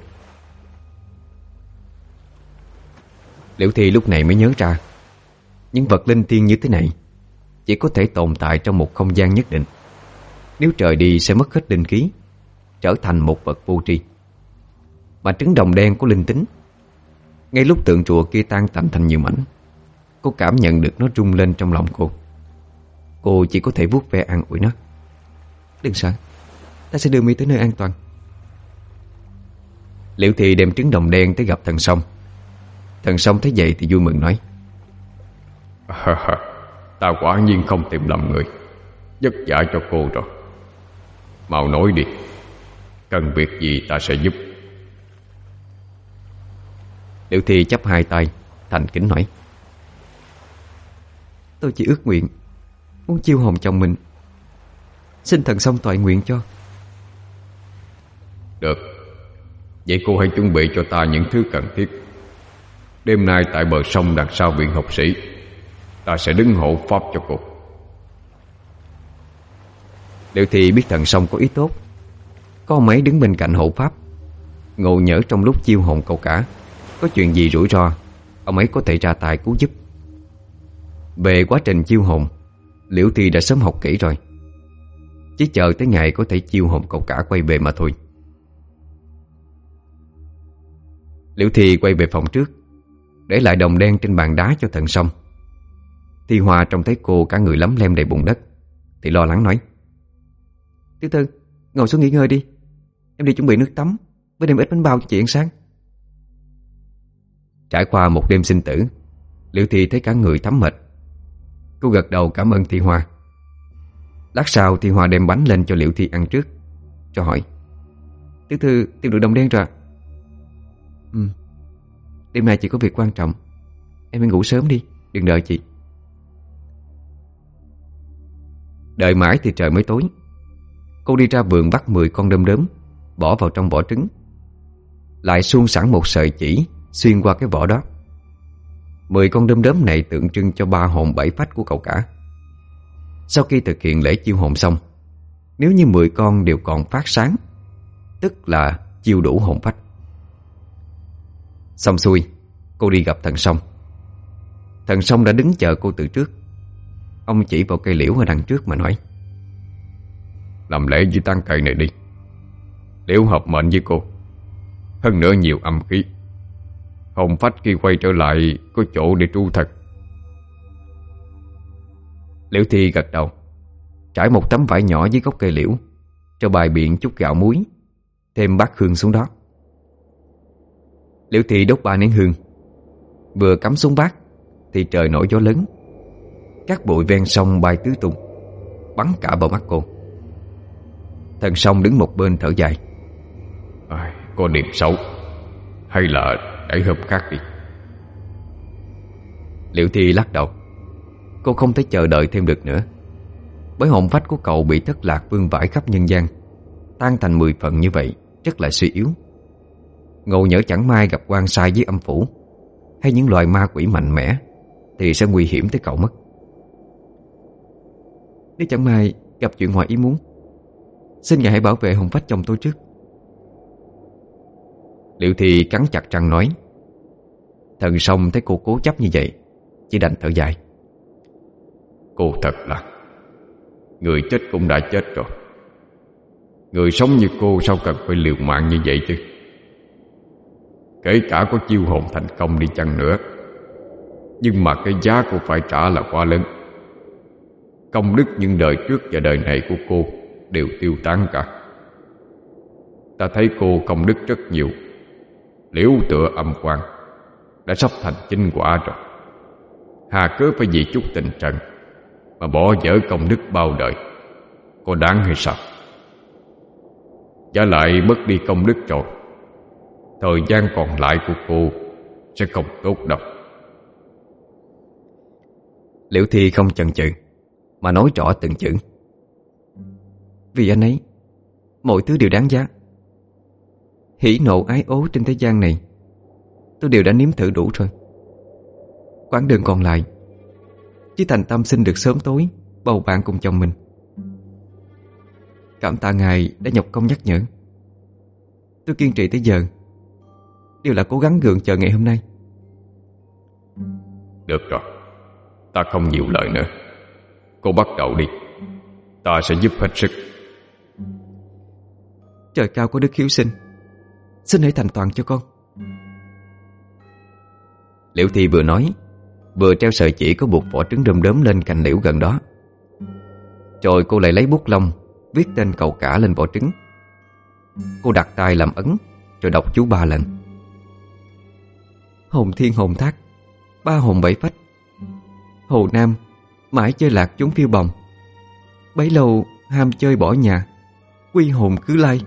Liễu Thi lúc này mới nhớ ra, những vật linh thiêng như thế này chỉ có thể tồn tại trong một không gian nhất định. Nếu trời đi sẽ mất hết linh khí, trở thành một vật vô tri. Mà trứng đồng đen có linh tính. Ngay lúc tượng rùa kia tan tành thành nhiều mảnh, cô cảm nhận được nó rung lên trong lòng cô. Cô chỉ có thể vuốt ve an ủi nó: Đừng sợ, ta sẽ đưa mi tới nơi an toàn. Liễu Thi đem trứng đồng đen tới gặp thần sông. Thần sông thấy vậy thì vui mừng nói: Ta quả nhiên không tìm lầm người, vất vả cho cô rồi. Mau nói đi, cần việc gì ta sẽ giúp. Liễu Thi chắp hai tay thành kính nói: Tôi chỉ ước nguyện muốn chiêu hồn chồng mình, xin thần sông toại nguyện cho. Được, vậy cô hãy chuẩn bị cho ta những thứ cần thiết. Đêm nay tại bờ sông đằng sau viện học sĩ, ta sẽ đứng hộ pháp cho cô. Liễu Thi biết thần sông có ý tốt, có mấy đứng bên cạnh hộ pháp, ngộ nhỡ trong lúc chiêu hồn câu cả có chuyện gì rủi ro ông ấy có thể ra tay cứu giúp. Về quá trình chiêu hồn, Liễu Thi đã sớm học kỹ rồi, chỉ chờ tới ngày có thể chiêu hồn cậu cả quay về mà thôi. Liễu Thi quay về phòng trước, để lại đồng đen trên bàn đá cho Thần Song. Thi Hoa trông thấy cô cả người lấm lem đầy bùn đất thì lo lắng nói: "Tiểu Thư, ngồi xuống nghỉ ngơi đi. Em đi chuẩn bị nước tắm với đem ít bánh bao cho chị ăn sáng." Trải qua một đêm sinh tử, Liễu Thi thấy cả người thấm mệt. Cô gật đầu cảm ơn Thi Hoa. Lát sau Thi Hoa đem bánh lên cho Liễu Thi ăn trước, cho hỏi: "Tiểu Thư tìm được đồng đen rồi?" "Ừ. Đêm nay chị có việc quan trọng, em hãy ngủ sớm đi, đừng đợi chị." Đợi mãi thì trời mới tối. Cô đi ra vườn bắt mười con đom đóm, bỏ vào trong vỏ trứng, lại suông sẵn một sợi chỉ xuyên qua cái vỏ đó. Mười con đom đóm này tượng trưng cho ba hồn bảy phách của cậu cả. Sau khi thực hiện lễ chiêu hồn xong, nếu như mười con đều còn phát sáng, tức là chiêu đủ hồn phách. Xong xuôi, cô đi gặp Thần Song. Thần Song đã đứng chờ cô từ trước. Ông chỉ vào cây liễu ở đằng trước mà nói: "Làm lễ với tán cây này đi. Liễu hợp mệnh với cô, hơn nữa nhiều âm khí, hồn phách khi quay trở lại có chỗ để tru thật." Liễu Thi gật đầu, trải một tấm vải nhỏ dưới gốc cây liễu, cho bài biện chút gạo muối, thêm bát hương xuống đó. Liễu Thi đốt ba nén hương, vừa cắm xuống bát thì trời nổi gió lớn. Các bụi ven sông bay tứ tung, bắn cả vào mắt cô. Thần Song đứng một bên thở dài: à, "Có niềm xấu, hay là để hôm khác đi." Liễu Thi lắc đầu. Cô không thể chờ đợi thêm được nữa, bởi hồn phách của cậu bị thất lạc vương vãi khắp nhân gian, tan thành mười phần như vậy rất là suy yếu. Ngộ nhỡ chẳng may gặp quan sai với âm phủ hay những loài ma quỷ mạnh mẽ thì sẽ nguy hiểm tới cậu mất. Nếu chẳng may gặp chuyện ngoài ý muốn, xin ngài hãy bảo vệ hồn phách chồng tôi trước." Liễu Thi cắn chặt răng nói. Thần Song thấy cô cố chấp như vậy, chỉ đành thở dài: "Cô thật là, người chết cũng đã chết rồi. Người sống như cô sao cần phải liều mạng như vậy chứ? Kể cả có chiêu hồn thành công đi chăng nữa, nhưng mà cái giá cô phải trả là quá lớn. Công đức những đời trước và đời này của cô đều tiêu tán cả. Ta thấy cô công đức rất nhiều, liễu tựa âm quan, đã sắp thành chính quả rồi. Hà cớ phải vì chút tình trần mà bỏ dở công đức bao đời, có đáng hay sao? Giả lại mất đi công đức rồi, thời gian còn lại của cô sẽ không tốt đâu." Liễu Thi không chần chừ mà nói rõ từng chữ: "Vì anh ấy, mọi thứ đều đáng giá. Hỉ nộ ái ố trên thế gian này tôi đều đã nếm thử đủ rồi. Quãng đường còn lại chỉ thành tâm xin được sớm tối bầu bạn cùng chồng mình. Cảm tạ ngài đã nhọc công nhắc nhở. Tôi kiên trì tới giờ đều là cố gắng gượng chờ ngày hôm nay." "Được rồi, ta không nhiều lời nữa. Cô bắt đầu đi, ta sẽ giúp hết sức." "Trời cao có đức hiếu sinh, xin hãy thành toàn cho con." Liễu Thi vừa nói, vừa treo sợi chỉ có buộc vỏ trứng đom đóm lên cành liễu gần đó. Rồi cô lại lấy bút lông viết tên cậu cả lên vỏ trứng. Cô đặt tay làm ấn, rồi đọc chú ba lần: "Hồn thiên hồn thác, ba hồn bảy phách. Hồ Nam mãi chơi lạc chốn phiêu bồng, bấy lâu ham chơi bỏ nhà, quy hồn cứ lai."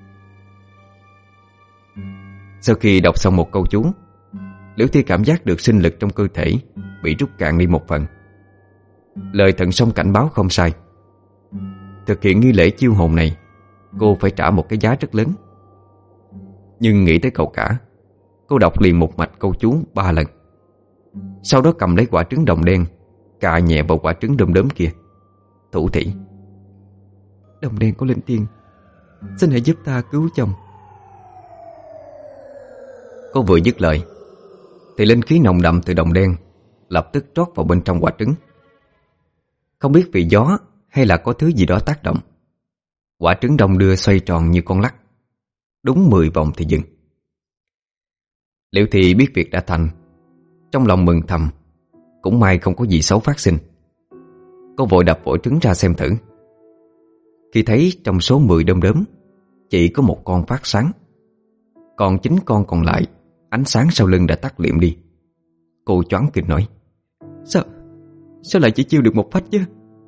Sau khi đọc xong một câu chú, Liễu Thi cảm giác được sinh lực trong cơ thể bị rút cạn đi một phần. Lời Thần Song cảnh báo không sai. Thực hiện nghi lễ chiêu hồn này, cô phải trả một cái giá rất lớn. Nhưng nghĩ tới cậu cả, cô đọc liền một mạch câu chú ba lần. Sau đó cầm lấy quả trứng đồng đen, cạ nhẹ vào quả trứng đom đóm kia, thủ thỉ: "Đồng đen có linh tiên, xin hãy giúp ta cứu chồng." Cô vừa dứt lời thì linh khí nồng đậm từ đồng đen lập tức trót vào bên trong quả trứng. Không biết vì gió hay là có thứ gì đó tác động, quả trứng đông đưa xoay tròn như con lắc. Đúng mười vòng thì dừng. Liễu Thi biết việc đã thành, trong lòng mừng thầm, cũng may không có gì xấu phát sinh. Cô vội đập ổ trứng ra xem thử. Khi thấy trong số mười đom đóm chỉ có một con phát sáng, còn chín con còn lại ánh sáng sau lưng đã tắt liệm đi. Cô choáng kinh nói: Sao, sao lại chỉ chiêu được một phách chứ?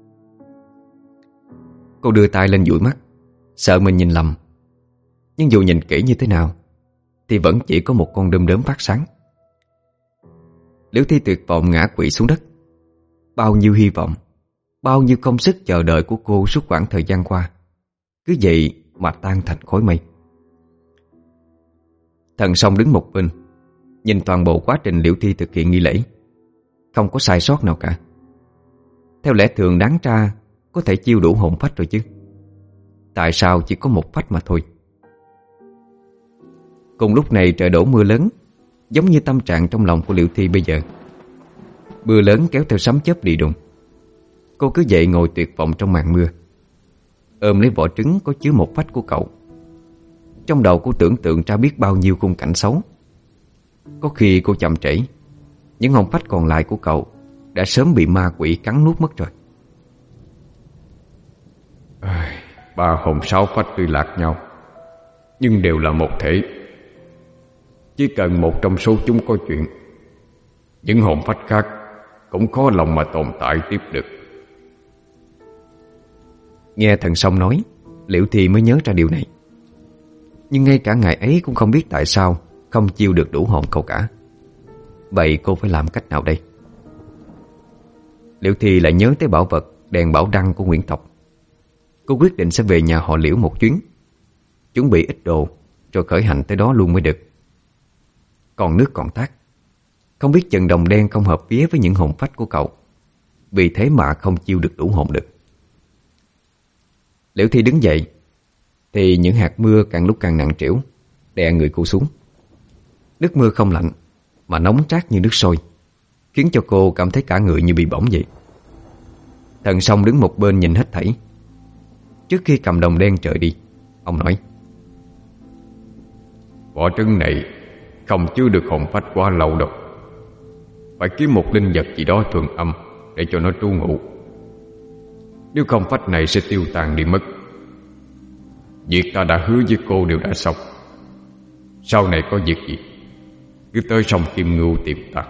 Cô đưa tay lên dụi mắt, sợ mình nhìn lầm. Nhưng dù nhìn kỹ như thế nào thì vẫn chỉ có một con đom đóm phát sáng. Liễu Thi tuyệt vọng ngã quỵ xuống đất. Bao nhiêu hy vọng, bao nhiêu công sức chờ đợi của cô suốt quãng thời gian qua cứ vậy mà tan thành khói mây. Thần Song đứng một bên, nhìn toàn bộ quá trình Liễu Thi thực hiện nghi lễ, không có sai sót nào cả. Theo lẽ thường đáng ra có thể chiêu đủ hồn phách rồi chứ, tại sao chỉ có một phách mà thôi? Cùng lúc này trời đổ mưa lớn, giống như tâm trạng trong lòng của Liễu Thi bây giờ. Mưa lớn kéo theo sấm chớp đi đùng. Cô cứ vậy ngồi tuyệt vọng trong màn mưa, ôm lấy vỏ trứng có chứa một phách của cậu. Trong đầu cô tưởng tượng ra biết bao nhiêu khung cảnh xấu. Có khi cô chậm trễ, những hồn phách còn lại của cậu đã sớm bị ma quỷ cắn nuốt mất rồi. Ba hồn sáu phách tuy lạc nhau, nhưng đều là một thể. Chỉ cần một trong số chúng có chuyện, những hồn phách khác cũng khó lòng mà tồn tại tiếp được. Nghe Thần Song nói, Liễu Thi mới nhớ ra điều này. Nhưng ngay cả ngày ấy cũng không biết tại sao không chiêu được đủ hồn cậu cả. Vậy cô phải làm cách nào đây? Liễu Thi lại nhớ tới bảo vật đèn bảo đăng của Nguyễn tộc. Cô quyết định sẽ về nhà họ Liễu một chuyến, chuẩn bị ít đồ rồi khởi hành tới đó luôn mới được. Còn nước còn tát, không biết chừng đồng đen không hợp vía với những hồn phách của cậu, vì thế mà không chiêu được đủ hồn được. Liễu Thi đứng dậy thì những hạt mưa càng lúc càng nặng trĩu, đè người cô xuống. Nước mưa không lạnh mà nóng rát như nước sôi, khiến cho cô cảm thấy cả người như bị bỏng vậy. Thần Song đứng một bên nhìn hết thảy. Trước khi cầm đồng đen trời đi, ông nói: Vỏ trứng này không chứa được hồn phách quá lâu đâu. Phải kiếm một linh vật gì đó thường âm để cho nó trú ngụ. Nếu không phách này sẽ tiêu tan đi mất. Việc ta đã hứa với cô đều đã xong. Sau này có việc gì cứ tới sông Kim Ngưu tìm ta.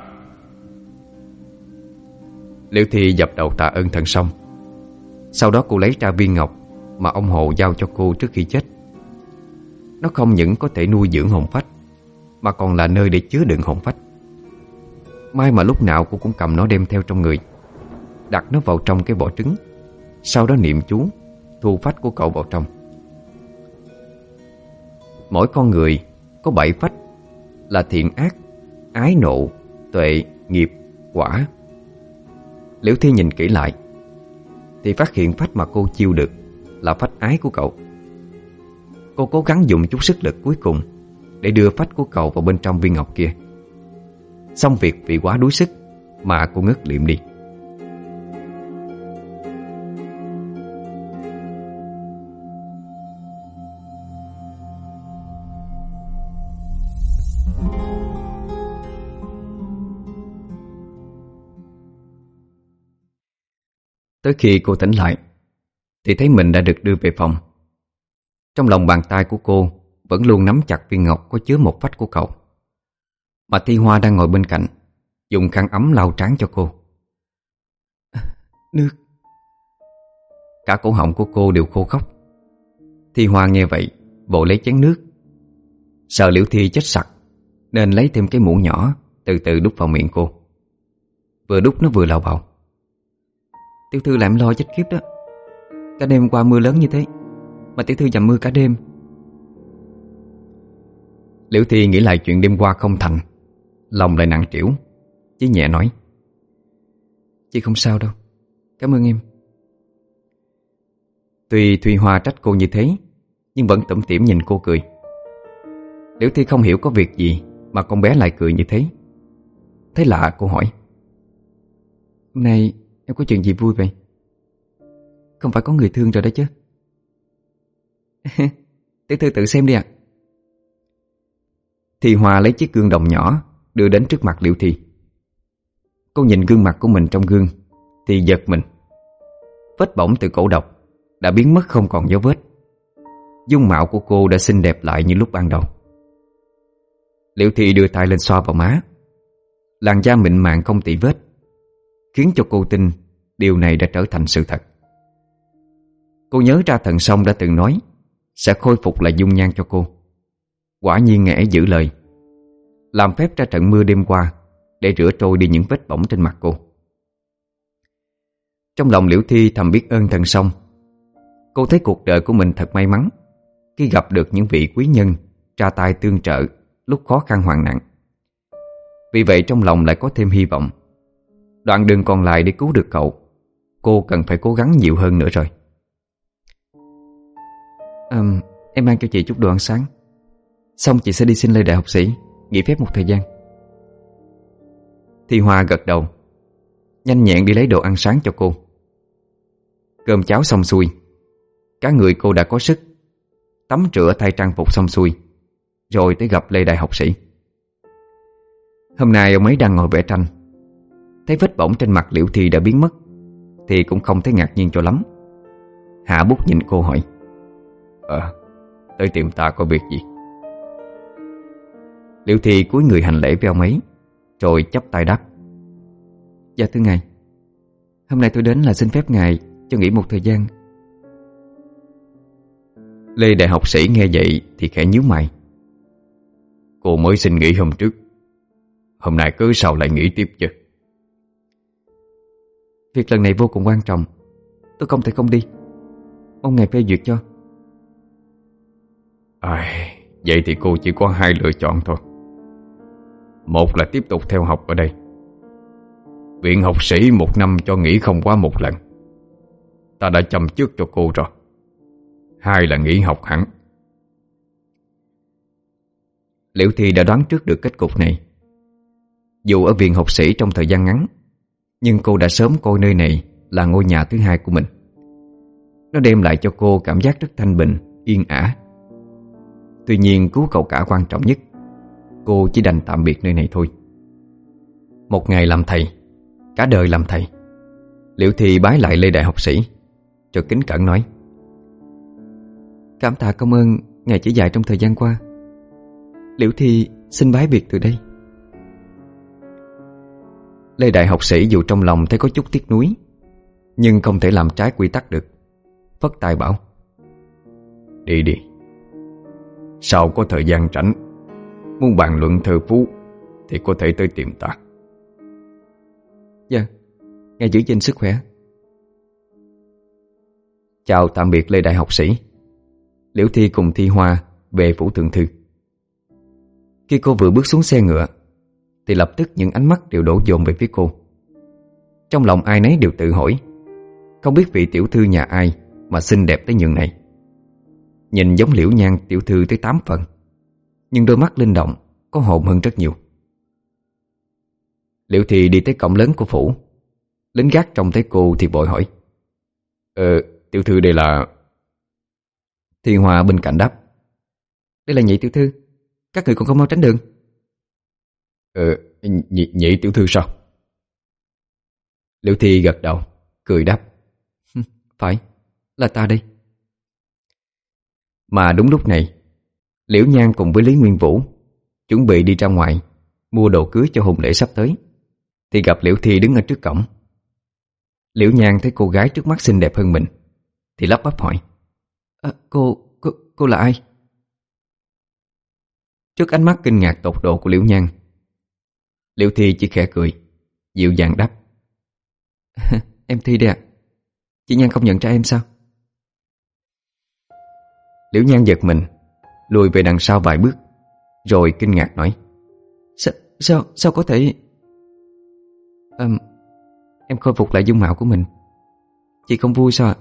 Liễu Thi dập đầu tạ ơn Thần Song. Sau đó cô lấy ra viên ngọc mà ông Hồ giao cho cô trước khi chết. Nó không những có thể nuôi dưỡng hồn phách, mà còn là nơi để chứa đựng hồn phách. May mà lúc nào cô cũng cầm nó đem theo trong người, đặt nó vào trong cái vỏ trứng, sau đó niệm chú thu phách của cậu vào trong. Mỗi con người có bảy phách là thiện ác, ái nộ, tuệ, nghiệp, quả. Liễu Thi nhìn kỹ lại thì phát hiện phách mà cô chiêu được là phách ái của cậu. Cô cố gắng dùng chút sức lực cuối cùng để đưa phách của cậu vào bên trong viên ngọc kia. Xong việc vì quá đuối sức mà cô ngất liệm đi. Tới khi cô tỉnh lại thì thấy mình đã được đưa về phòng. Trong lòng bàn tay của cô vẫn luôn nắm chặt viên ngọc có chứa một phách của cậu, mà Thi Hoa đang ngồi bên cạnh, dùng khăn ấm lau trán cho cô. Nước. Cả cổ họng của cô đều khô khóc. Thi Hoa nghe vậy vội lấy chén nước. Sợ Liễu Thi chết sặc nên lấy thêm cái muỗng nhỏ, từ từ đút vào miệng cô. Vừa đút nó vừa lào bào: Tiểu thư làm lo chết khiếp đó. Cả đêm qua mưa lớn như thế mà tiểu thư dầm mưa cả đêm. Liễu Thi nghĩ lại chuyện đêm qua không thành, lòng lại nặng trĩu, chỉ nhẹ nói: Chị không sao đâu, cảm ơn em. Tuy Thuy Hoa trách cô như thế, nhưng vẫn tủm tỉm nhìn cô cười. Liễu Thi không hiểu có việc gì mà con bé lại cười như thế. thấy lạ cô hỏi: "Hôm nay em có chuyện gì vui vậy? Không phải có người thương rồi đó chứ?" "Tiểu thư tự xem đi ạ." Thì Hòa lấy chiếc gương đồng nhỏ đưa đến trước mặt Liễu Thi. Cô nhìn gương mặt của mình trong gương thì giật mình. Vết bỏng từ cổ độc đã biến mất không còn dấu vết. Dung mạo của cô đã xinh đẹp lại như lúc ban đầu. Liễu Thi đưa tay lên xoa vào má. Làn da mịn màng không tì vết, khiến cho cô tin điều này đã trở thành sự thật. Cô nhớ ra thần sông đã từng nói sẽ khôi phục lại dung nhan cho cô. Quả nhiên ngài ấy giữ lời, làm phép ra trận mưa đêm qua để rửa trôi đi những vết bỏng trên mặt cô. Trong lòng Liễu Thi thầm biết ơn thần sông. Cô thấy cuộc đời của mình thật may mắn khi gặp được những vị quý nhân ra tay tương trợ lúc khó khăn hoạn nạn. Vì vậy trong lòng lại có thêm hy vọng. Đoạn đường còn lại để cứu được cậu, cô cần phải cố gắng nhiều hơn nữa rồi. à, Em mang cho chị chút đồ ăn sáng, xong chị sẽ đi xin lên đại học sĩ nghỉ phép một thời gian. Thì Hòa gật đầu, nhanh nhẹn đi lấy đồ ăn sáng cho cô. Cơm cháo xong xuôi, cả người cô đã có sức. Tắm rửa thay trang phục xong xuôi, rồi tới gặp Lê đại học sĩ. Hôm nay ông ấy đang ngồi vẽ tranh. Thấy vết bỏng trên mặt Liễu Thi đã biến mất thì cũng không thấy ngạc nhiên cho lắm. Hạ bút nhìn cô hỏi: Ờ, tới tìm ta có việc gì? Liễu Thi cúi người hành lễ với ông ấy, rồi chắp tay đáp: Dạ thưa ngài, hôm nay tôi đến là xin phép ngài cho nghỉ một thời gian. Lê đại học sĩ nghe vậy thì khẽ nhíu mày. Cô mới xin nghỉ hôm trước, hôm nay cứ sao lại nghỉ tiếp chứ? Việc lần này vô cùng quan trọng, tôi không thể không đi, mong ngài phê duyệt cho. À, vậy thì cô chỉ có hai lựa chọn thôi. Một là tiếp tục theo học ở đây. Viện học sĩ một năm cho nghỉ không quá một lần, ta đã châm trước cho cô rồi. Hai là nghỉ học hẳn. Liễu Thi đã đoán trước được kết cục này. Dù ở viện học sĩ trong thời gian ngắn, nhưng cô đã sớm coi nơi này là ngôi nhà thứ hai của mình. Nó đem lại cho cô cảm giác rất thanh bình, yên ả. Tuy nhiên cứu cậu cả quan trọng nhất, cô chỉ đành tạm biệt nơi này thôi. Một ngày làm thầy, cả đời làm thầy. Liễu Thi bái lại Lê đại học sĩ, rồi kính cẩn nói: Cảm tạ công ơn ngài chỉ dạy trong thời gian qua. Liễu Thi xin bái biệt từ đây. Lê đại học sĩ dù trong lòng thấy có chút tiếc nuối, nhưng không thể làm trái quy tắc được, phất tay bảo: Đi đi, sau có thời gian rảnh, muốn bàn luận thơ phú thì có thể tới tìm ta. Dạ, ngài giữ gìn sức khỏe. Chào tạm biệt Lê đại học sĩ. Liễu Thi cùng Thi Hoa về phủ thượng thư. Khi cô vừa bước xuống xe ngựa thì lập tức những ánh mắt đều đổ dồn về phía cô. Trong lòng ai nấy đều tự hỏi, không biết vị tiểu thư nhà ai mà xinh đẹp tới nhường này. Nhìn giống Liễu Nhan tiểu thư tới tám phần, nhưng đôi mắt linh động, có hồn hơn rất nhiều. Liễu Thi đi tới cổng lớn của phủ. Lính gác trông thấy cô thì vội hỏi: Ờ, tiểu thư đây là... Thi Hoa bên cạnh đáp: Đây là Nhị tiểu thư, các người còn không mau tránh đường. Ờ, nhị, nhị tiểu thư sao? Liễu Thi gật đầu, cười đáp: Phải, là ta đây. Mà đúng lúc này, Liễu Nhan cùng với Lý Nguyên Vũ chuẩn bị đi ra ngoài mua đồ cưới cho hôn lễ sắp tới, thì gặp Liễu Thi đứng ở trước cổng. Liễu Nhan thấy cô gái trước mắt xinh đẹp hơn mình thì lắp bắp hỏi: à, cô, cô, cô là ai? Trước ánh mắt kinh ngạc tột độ của Liễu Nhan, Liễu Thi chỉ khẽ cười, dịu dàng đáp: Em Thi đây ạ. Chị Nhan không nhận ra em sao? Liễu Nhan giật mình, lùi về đằng sau vài bước, rồi kinh ngạc nói: Sao, sao, sao có thể... À, em khôi phục lại dung mạo của mình. Chị không vui sao ạ?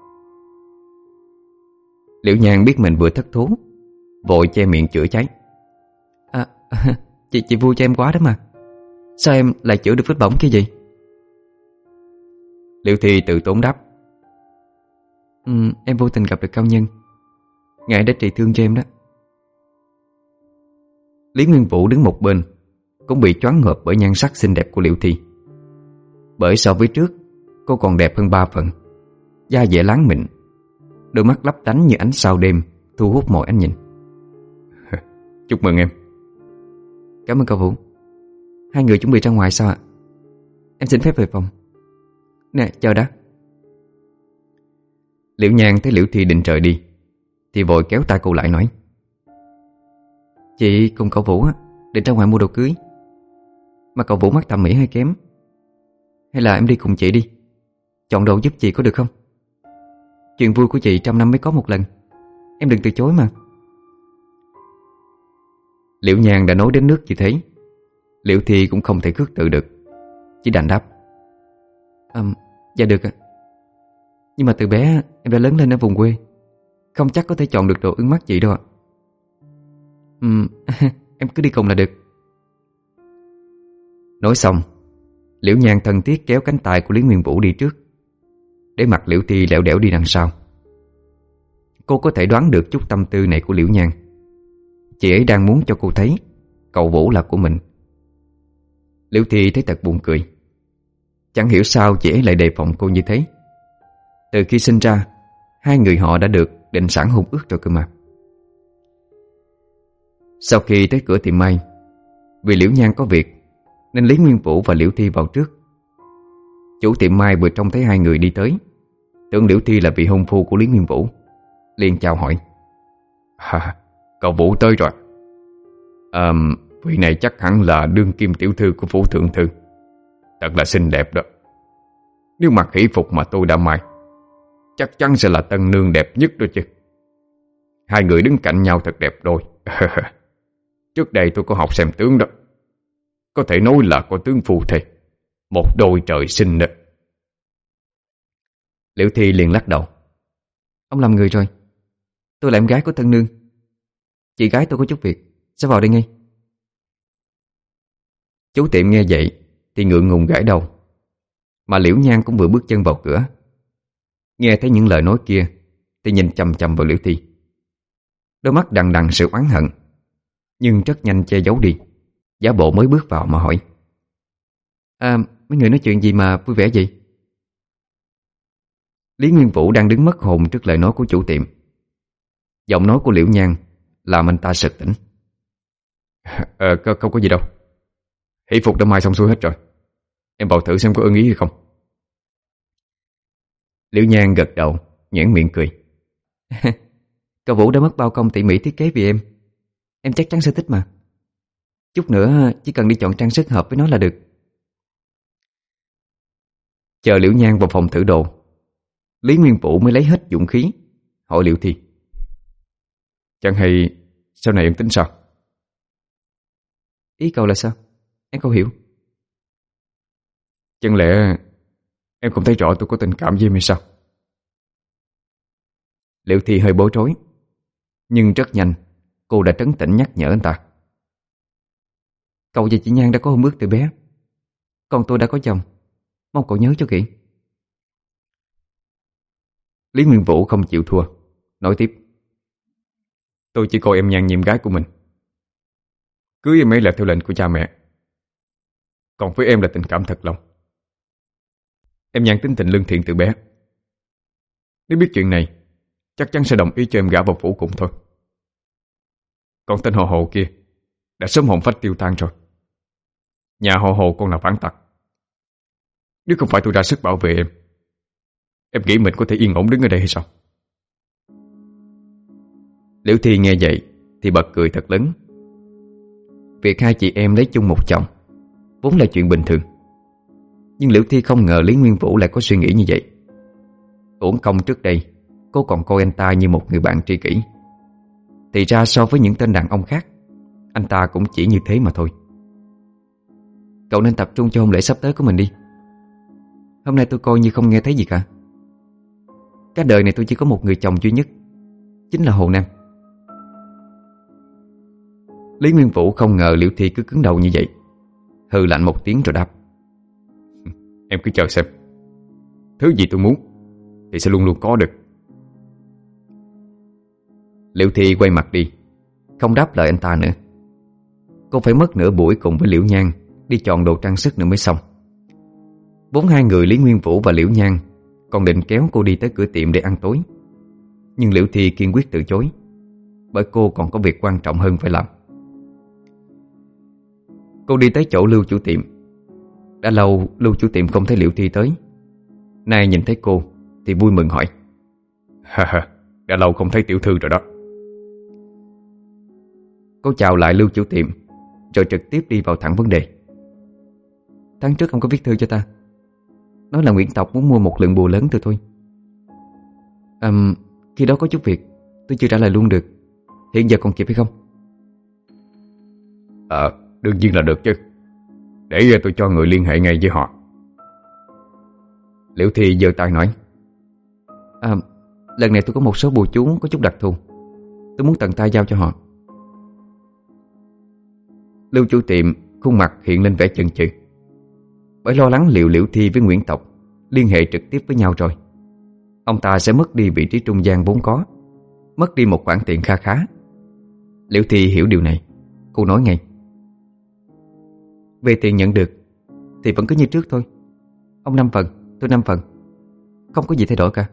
Liễu Nhan biết mình vừa thất thố, vội che miệng chữa cháy: À, chị, chị vui cho em quá đó mà. Sao em lại chữa được vết bỏng kia vậy? Liễu Thi tự tốn đáp. ừ, Em vô tình gặp được cao nhân, ngài đã trị thương cho em đó. Lý Nguyên Vũ đứng một bên cũng bị choáng ngợp bởi nhan sắc xinh đẹp của Liễu Thi. Bởi so với trước, cô còn đẹp hơn ba phần. Da dẻ láng mịn, đôi mắt lấp lánh như ánh sao đêm, thu hút mọi ánh nhìn. Chúc mừng em. Cảm ơn cậu Vũ. Hai người chuẩn bị ra ngoài sao ạ? Em xin phép về phòng. Nè, chờ đã. Liễu Nhan thấy Liễu Thi định rời đi thì vội kéo tay cô lại nói: Chị cùng cậu Vũ á, định ra ngoài mua đồ cưới, mà cậu Vũ mắt thẩm mỹ hơi kém. Hay là em đi cùng chị đi, chọn đồ giúp chị có được không? Chuyện vui của chị trăm năm mới có một lần, em đừng từ chối mà. Liễu Nhan đã nói đến nước như thế, Liễu Thi cũng không thể khước từ được, chỉ đành đáp: à, Dạ được ạ. Nhưng mà từ bé em đã lớn lên ở vùng quê, không chắc có thể chọn được đồ ưng mắt chị đâu ạ. Ừm, em cứ đi cùng là được. Nói xong, Liễu Nhan thân thiết kéo cánh tay của Lý Nguyên Vũ đi trước, để mặc Liễu Thi lẻo đẻo đi đằng sau. Cô có thể đoán được chút tâm tư này của Liễu Nhan. Chị ấy đang muốn cho cô thấy cậu Vũ là của mình. Liễu Thi thấy thật buồn cười. Chẳng hiểu sao chị ấy lại đề phòng cô như thế. Từ khi sinh ra, hai người họ đã được định sẵn hôn ước rồi cơ mà. Sau khi tới cửa tiệm may, vì Liễu Nhan có việc nên Lý Nguyên Vũ và Liễu Thi vào trước. Chủ tiệm may vừa trông thấy hai người đi tới, tưởng Liễu Thi là vị hôn phu của Lý Nguyên Vũ, liền chào hỏi: à, cậu Vũ tới rồi. À, vị này chắc hẳn là đương kim tiểu thư của phủ thượng thư. Thật là xinh đẹp đó. Nếu mặc hỷ phục mà tôi đã may, chắc chắn sẽ là tân nương đẹp nhất đó chứ. Hai người đứng cạnh nhau thật đẹp đôi. Trước đây tôi có học xem tướng đó, có thể nói là có tướng phù thề, một đôi trời sinh đó. Liễu Thi liền lắc đầu: Ông làm người rồi, tôi là em gái của tân nương. Chị gái tôi có chút việc, sẽ vào đây ngay. Chú tiệm nghe vậy thì ngượng ngùng gãi đầu. Mà Liễu Nhan cũng vừa bước chân vào cửa, nghe thấy những lời nói kia thì nhìn chằm chằm vào Liễu Thi. Đôi mắt đằng đằng sự oán hận, nhưng rất nhanh che giấu đi, giả bộ mới bước vào mà hỏi: À, mấy người nói chuyện gì mà vui vẻ vậy? Lý Nguyên Vũ đang đứng mất hồn trước lời nói của chủ tiệm. Giọng nói của Liễu Nhan làm anh ta sực tỉnh. Ờ, không, không có gì đâu. Hỷ phục đã mai xong xuôi hết rồi. Em vào thử xem có ưng ý hay không. Liễu Nhan gật đầu, nhoẻn miệng cười. Cậu Vũ đã mất bao công tỉ mỉ thiết kế vì em, em chắc chắn sẽ thích mà. Chút nữa chỉ cần đi chọn trang sức hợp với nó là được. Chờ Liễu Nhan vào phòng thử đồ, Lý Nguyên Vũ mới lấy hết dũng khí hỏi Liễu Thi: Chẳng hay sau này em tính sao? Ý cậu là sao? Em không hiểu. Chẳng lẽ em không thấy rõ tôi có tình cảm với em hay sao? Liễu Thi hơi bối rối, nhưng rất nhanh cô đã trấn tĩnh nhắc nhở anh ta: Cậu và chị Nhan đã có hôn ước từ bé, còn tôi đã có chồng, mong cậu nhớ cho kỹ. Lý Nguyên Vũ không chịu thua, nói tiếp: Tôi chỉ coi em Nhan như em gái của mình. Cưới em ấy là theo lệnh của cha mẹ, còn với em là tình cảm thật lòng. Em Nhan tính tình lương thiện từ bé. Nếu biết chuyện này, chắc chắn sẽ đồng ý cho em gả vào phủ cùng thôi. Còn tên Hồ Hồ kia đã sớm hồn phách tiêu tan rồi. Nhà Hồ Hồ còn là phản tặc. Nếu không phải tôi ra sức bảo vệ em, em nghĩ mình có thể yên ổn đứng ở đây hay sao? Liễu Thi nghe vậy thì bật cười thật lớn. Việc hai chị em lấy chung một chồng vốn là chuyện bình thường, nhưng Liễu Thi không ngờ Lý Nguyên Vũ lại có suy nghĩ như vậy. Uổng công trước đây cô còn coi anh ta như một người bạn tri kỷ, thì ra so với những tên đàn ông khác, anh ta cũng chỉ như thế mà thôi. Cậu nên tập trung cho hôn lễ sắp tới của mình đi. Hôm nay tôi coi như không nghe thấy gì cả. Cả đời này tôi chỉ có một người chồng duy nhất, chính là Hồ Nam. Lý Nguyên Vũ không ngờ Liễu Thi cứ cứng đầu như vậy, hừ lạnh một tiếng rồi đáp: Em cứ chờ xem. Thứ gì tôi muốn thì sẽ luôn luôn có được. Liễu Thi quay mặt đi, không đáp lời anh ta nữa. Cô phải mất nửa buổi cùng với Liễu Nhan đi chọn đồ trang sức nữa mới xong. Vốn hai người Lý Nguyên Vũ và Liễu Nhan còn định kéo cô đi tới cửa tiệm để ăn tối, nhưng Liễu Thi kiên quyết từ chối, bởi cô còn có việc quan trọng hơn phải làm. Cô đi tới chỗ Lưu chủ tiệm. Đã lâu Lưu chủ tiệm không thấy Liễu Thi tới. Nay nhìn thấy cô thì vui mừng hỏi: Ha ha, đã lâu không thấy tiểu thư rồi đó. Cô chào lại Lưu chủ tiệm, rồi trực tiếp đi vào thẳng vấn đề. Tháng trước ông có viết thư cho ta, nói là Nguyễn Tộc muốn mua một lượng bùa lớn từ tôi. à, Khi đó có chút việc, tôi chưa trả lời luôn được. Hiện giờ còn kịp hay không? Ờ, đương nhiên là được chứ. Để tôi cho người liên hệ ngay với họ. Liễu Thi giơ tay nói: à, lần này tôi có một số bùa chú có chút đặc thù, tôi muốn tận tay giao cho họ. Lưu chủ tiệm khuôn mặt hiện lên vẻ chần chừ, bởi lo lắng liệu Liễu Thi với Nguyễn Tộc liên hệ trực tiếp với nhau rồi ông ta sẽ mất đi vị trí trung gian vốn có, mất đi một khoản tiền kha khá. Liễu Thi hiểu điều này, cô nói ngay: về tiền nhận được thì vẫn cứ như trước thôi. Ông năm phần, tôi năm phần, không có gì thay đổi cả.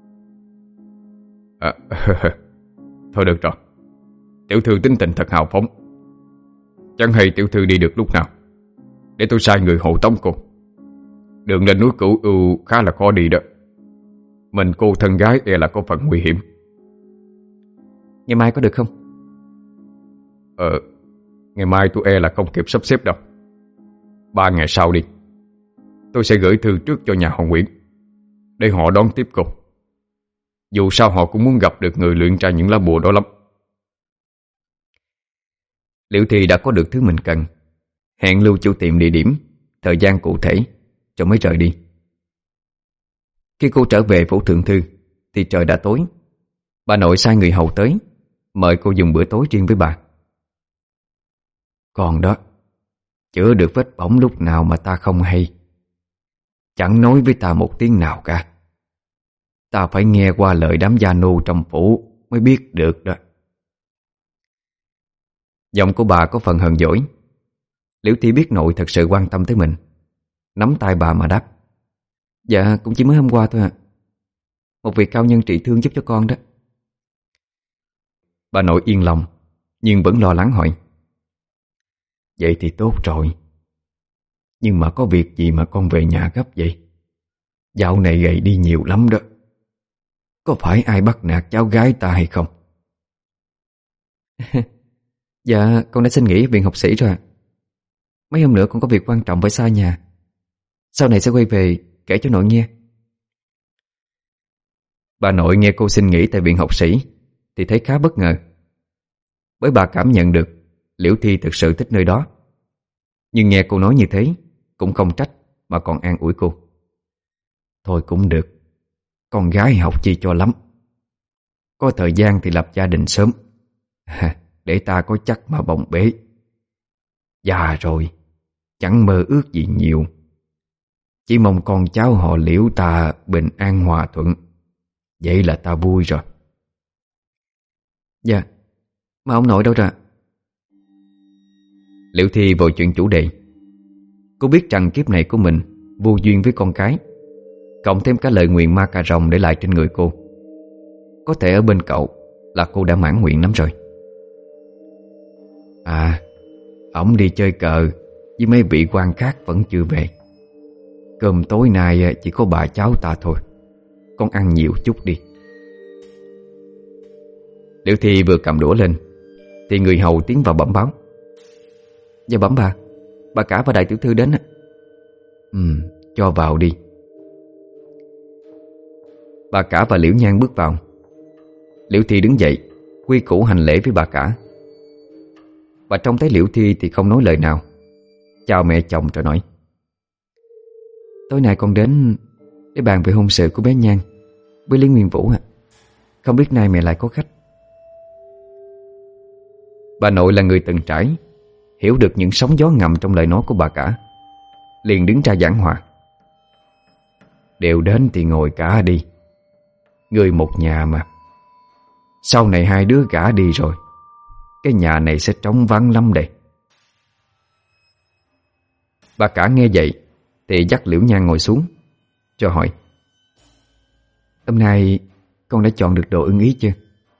à, Thôi được rồi. Tiểu thư tính tình thật hào phóng. Chẳng hay tiểu thư đi được lúc nào, để tôi sai người hộ tống cô. Đường lên núi Cửu Ưu khá là khó đi đó. Mình cô thân gái e là có phần nguy hiểm. Ngày mai có được không? Ờ Ngày mai tôi e là không kịp sắp xếp đâu. Ba ngày sau đi. Tôi sẽ gửi thư trước cho nhà họ Nguyễn, để họ đón tiếp cô. Dù sao họ cũng muốn gặp được người luyện ra những lá bùa đó lắm. Liễu Thi đã có được thứ mình cần, hẹn Lưu chủ tiệm địa điểm, thời gian cụ thể, rồi mới rời đi. Khi cô trở về phủ thượng thư thì trời đã tối. Bà nội sai người hầu tới, mời cô dùng bữa tối riêng với bà. Còn đó, chữa được vết bỏng lúc nào mà ta không hay, chẳng nói với ta một tiếng nào cả. Ta phải nghe qua lời đám gia nô trong phủ mới biết được đó. Giọng của bà có phần hờn dỗi. Liễu Thi biết nội thật sự quan tâm tới mình, nắm tay bà mà đáp: Dạ cũng chỉ mới hôm qua thôi ạ. Một việc cao nhân trị thương giúp cho con đó. Bà nội yên lòng, nhưng vẫn lo lắng hỏi: Vậy thì tốt rồi. Nhưng mà có việc gì mà con về nhà gấp vậy? Dạo này gầy đi nhiều lắm đó. Có phải ai bắt nạt cháu gái ta hay không? Dạ con đã xin nghỉ viện học sĩ rồi ạ. Mấy hôm nữa con có việc quan trọng phải xa nhà, sau này sẽ quay về kể cho nội nghe. Bà nội nghe cô xin nghỉ tại viện học sĩ thì thấy khá bất ngờ, bởi bà cảm nhận được Liễu Thi thực sự thích nơi đó. Nhưng nghe cô nói như thế cũng không trách, mà còn an ủi cô: Thôi cũng được, con gái học chi cho lắm. Có thời gian thì lập gia đình sớm, để ta có chắc mà bồng bế. Già rồi, chẳng mơ ước gì nhiều, chỉ mong con cháu họ Liễu ta bình an hòa thuận, vậy là ta vui rồi. Dạ, mà ông nội đâu ra? Liễu Thi vội chuyện chủ đề. Cô biết rằng kiếp này của mình vô duyên với con cái, cộng thêm cả lời nguyền ma cà rồng để lại trên người cô. Có thể ở bên cậu là cô đã mãn nguyện lắm rồi. À, ổng đi chơi cờ với mấy vị quan khác vẫn chưa về. Cơm tối nay chỉ có bà cháu ta thôi, con ăn nhiều chút đi. Liễu Thi vừa cầm đũa lên thì người hầu tiến vào bẩm báo: Dạ bẩm bà, bà cả và đại tiểu thư đến. Ừ, cho vào đi. Bà cả và Liễu Nhan bước vào. Liễu Thi đứng dậy quy củ hành lễ với bà cả. Bà trông thấy Liễu Thi thì không nói lời nào, chào mẹ chồng rồi nói: Tối nay con đến để bàn về hôn sự của bé Nhan với Lý Nguyên Vũ à. Không biết nay mẹ lại có khách. Bà nội là người từng trải, hiểu được những sóng gió ngầm trong lời nói của bà cả, liền đứng ra giảng hòa. Đều đến thì ngồi cả đi. Người một nhà mà. Sau này hai đứa gả đi rồi, cái nhà này sẽ trống vắng lắm đây. Bà cả nghe vậy thì dắt Liễu Nhan ngồi xuống, cho hỏi: Hôm nay con đã chọn được đồ ưng ý chưa?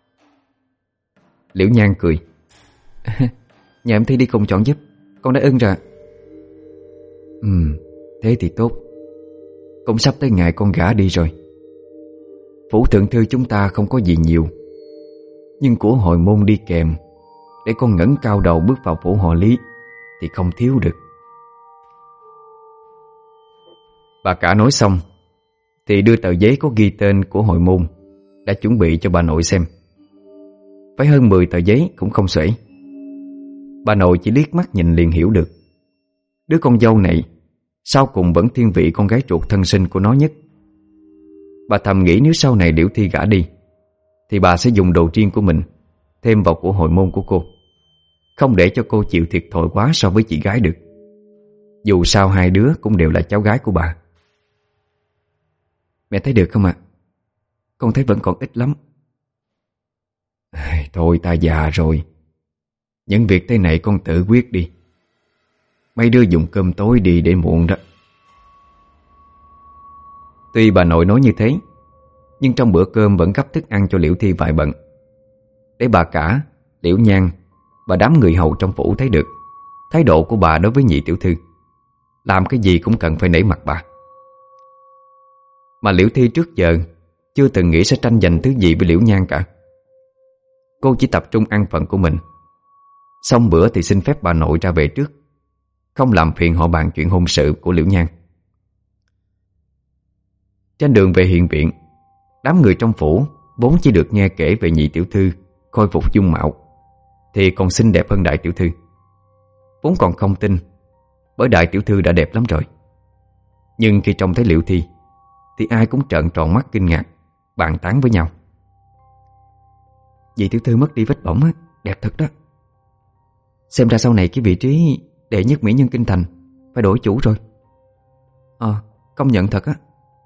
Liễu Nhan cười. Nhà em Thi đi cùng chọn giúp, con đã ưng rồi. Ừ, thế thì tốt. Cũng sắp tới ngày con gả đi rồi. Phủ thượng thư chúng ta không có gì nhiều, nhưng của hồi môn đi kèm, để con ngẩng cao đầu bước vào phủ họ Lý thì không thiếu được. Bà cả nói xong thì đưa tờ giấy có ghi tên của hội môn đã chuẩn bị cho bà nội xem. Phải hơn mười tờ giấy cũng không xuể. Bà nội chỉ liếc mắt nhìn liền hiểu được đứa con dâu này sau cùng vẫn thiên vị con gái ruột thân sinh của nó nhất. Bà thầm nghĩ nếu sau này Liễu Thi gả đi thì bà sẽ dùng đồ riêng của mình thêm vào của hội môn của cô, không để cho cô chịu thiệt thòi quá so với chị gái được. Dù sao hai đứa cũng đều là cháu gái của bà. Mẹ thấy được không ạ? Con thấy vẫn còn ít lắm. Thôi ta già rồi, những việc thế này con tự quyết đi. Mấy đứa dùng cơm tối đi để muộn đó. Tuy bà nội nói như thế, nhưng trong bữa cơm vẫn gấp thức ăn cho Liễu Thi vài bận, để bà cả, Liễu Nhan và đám người hầu trong phủ thấy được thái độ của bà đối với nhị tiểu thư. Làm cái gì cũng cần phải nể mặt bà. Mà Liễu Thi trước giờ chưa từng nghĩ sẽ tranh giành thứ gì với Liễu Nhan cả. Cô chỉ tập trung ăn phần của mình. Xong bữa thì xin phép bà nội ra về trước, không làm phiền họ bàn chuyện hôn sự của Liễu Nhan. Trên đường về hiện viện, đám người trong phủ vốn chỉ được nghe kể về nhị tiểu thư khôi phục dung mạo thì còn xinh đẹp hơn đại tiểu thư. Vốn còn không tin, bởi đại tiểu thư đã đẹp lắm rồi. Nhưng khi trông thấy Liễu Thi thì ai cũng trợn tròn mắt kinh ngạc, bàn tán với nhau. Nhị tiểu thư mất đi vết bỏng á, đẹp thật đó. Xem ra sau này cái vị trí đệ nhất mỹ nhân kinh thành phải đổi chủ rồi. Ờ, công nhận thật á.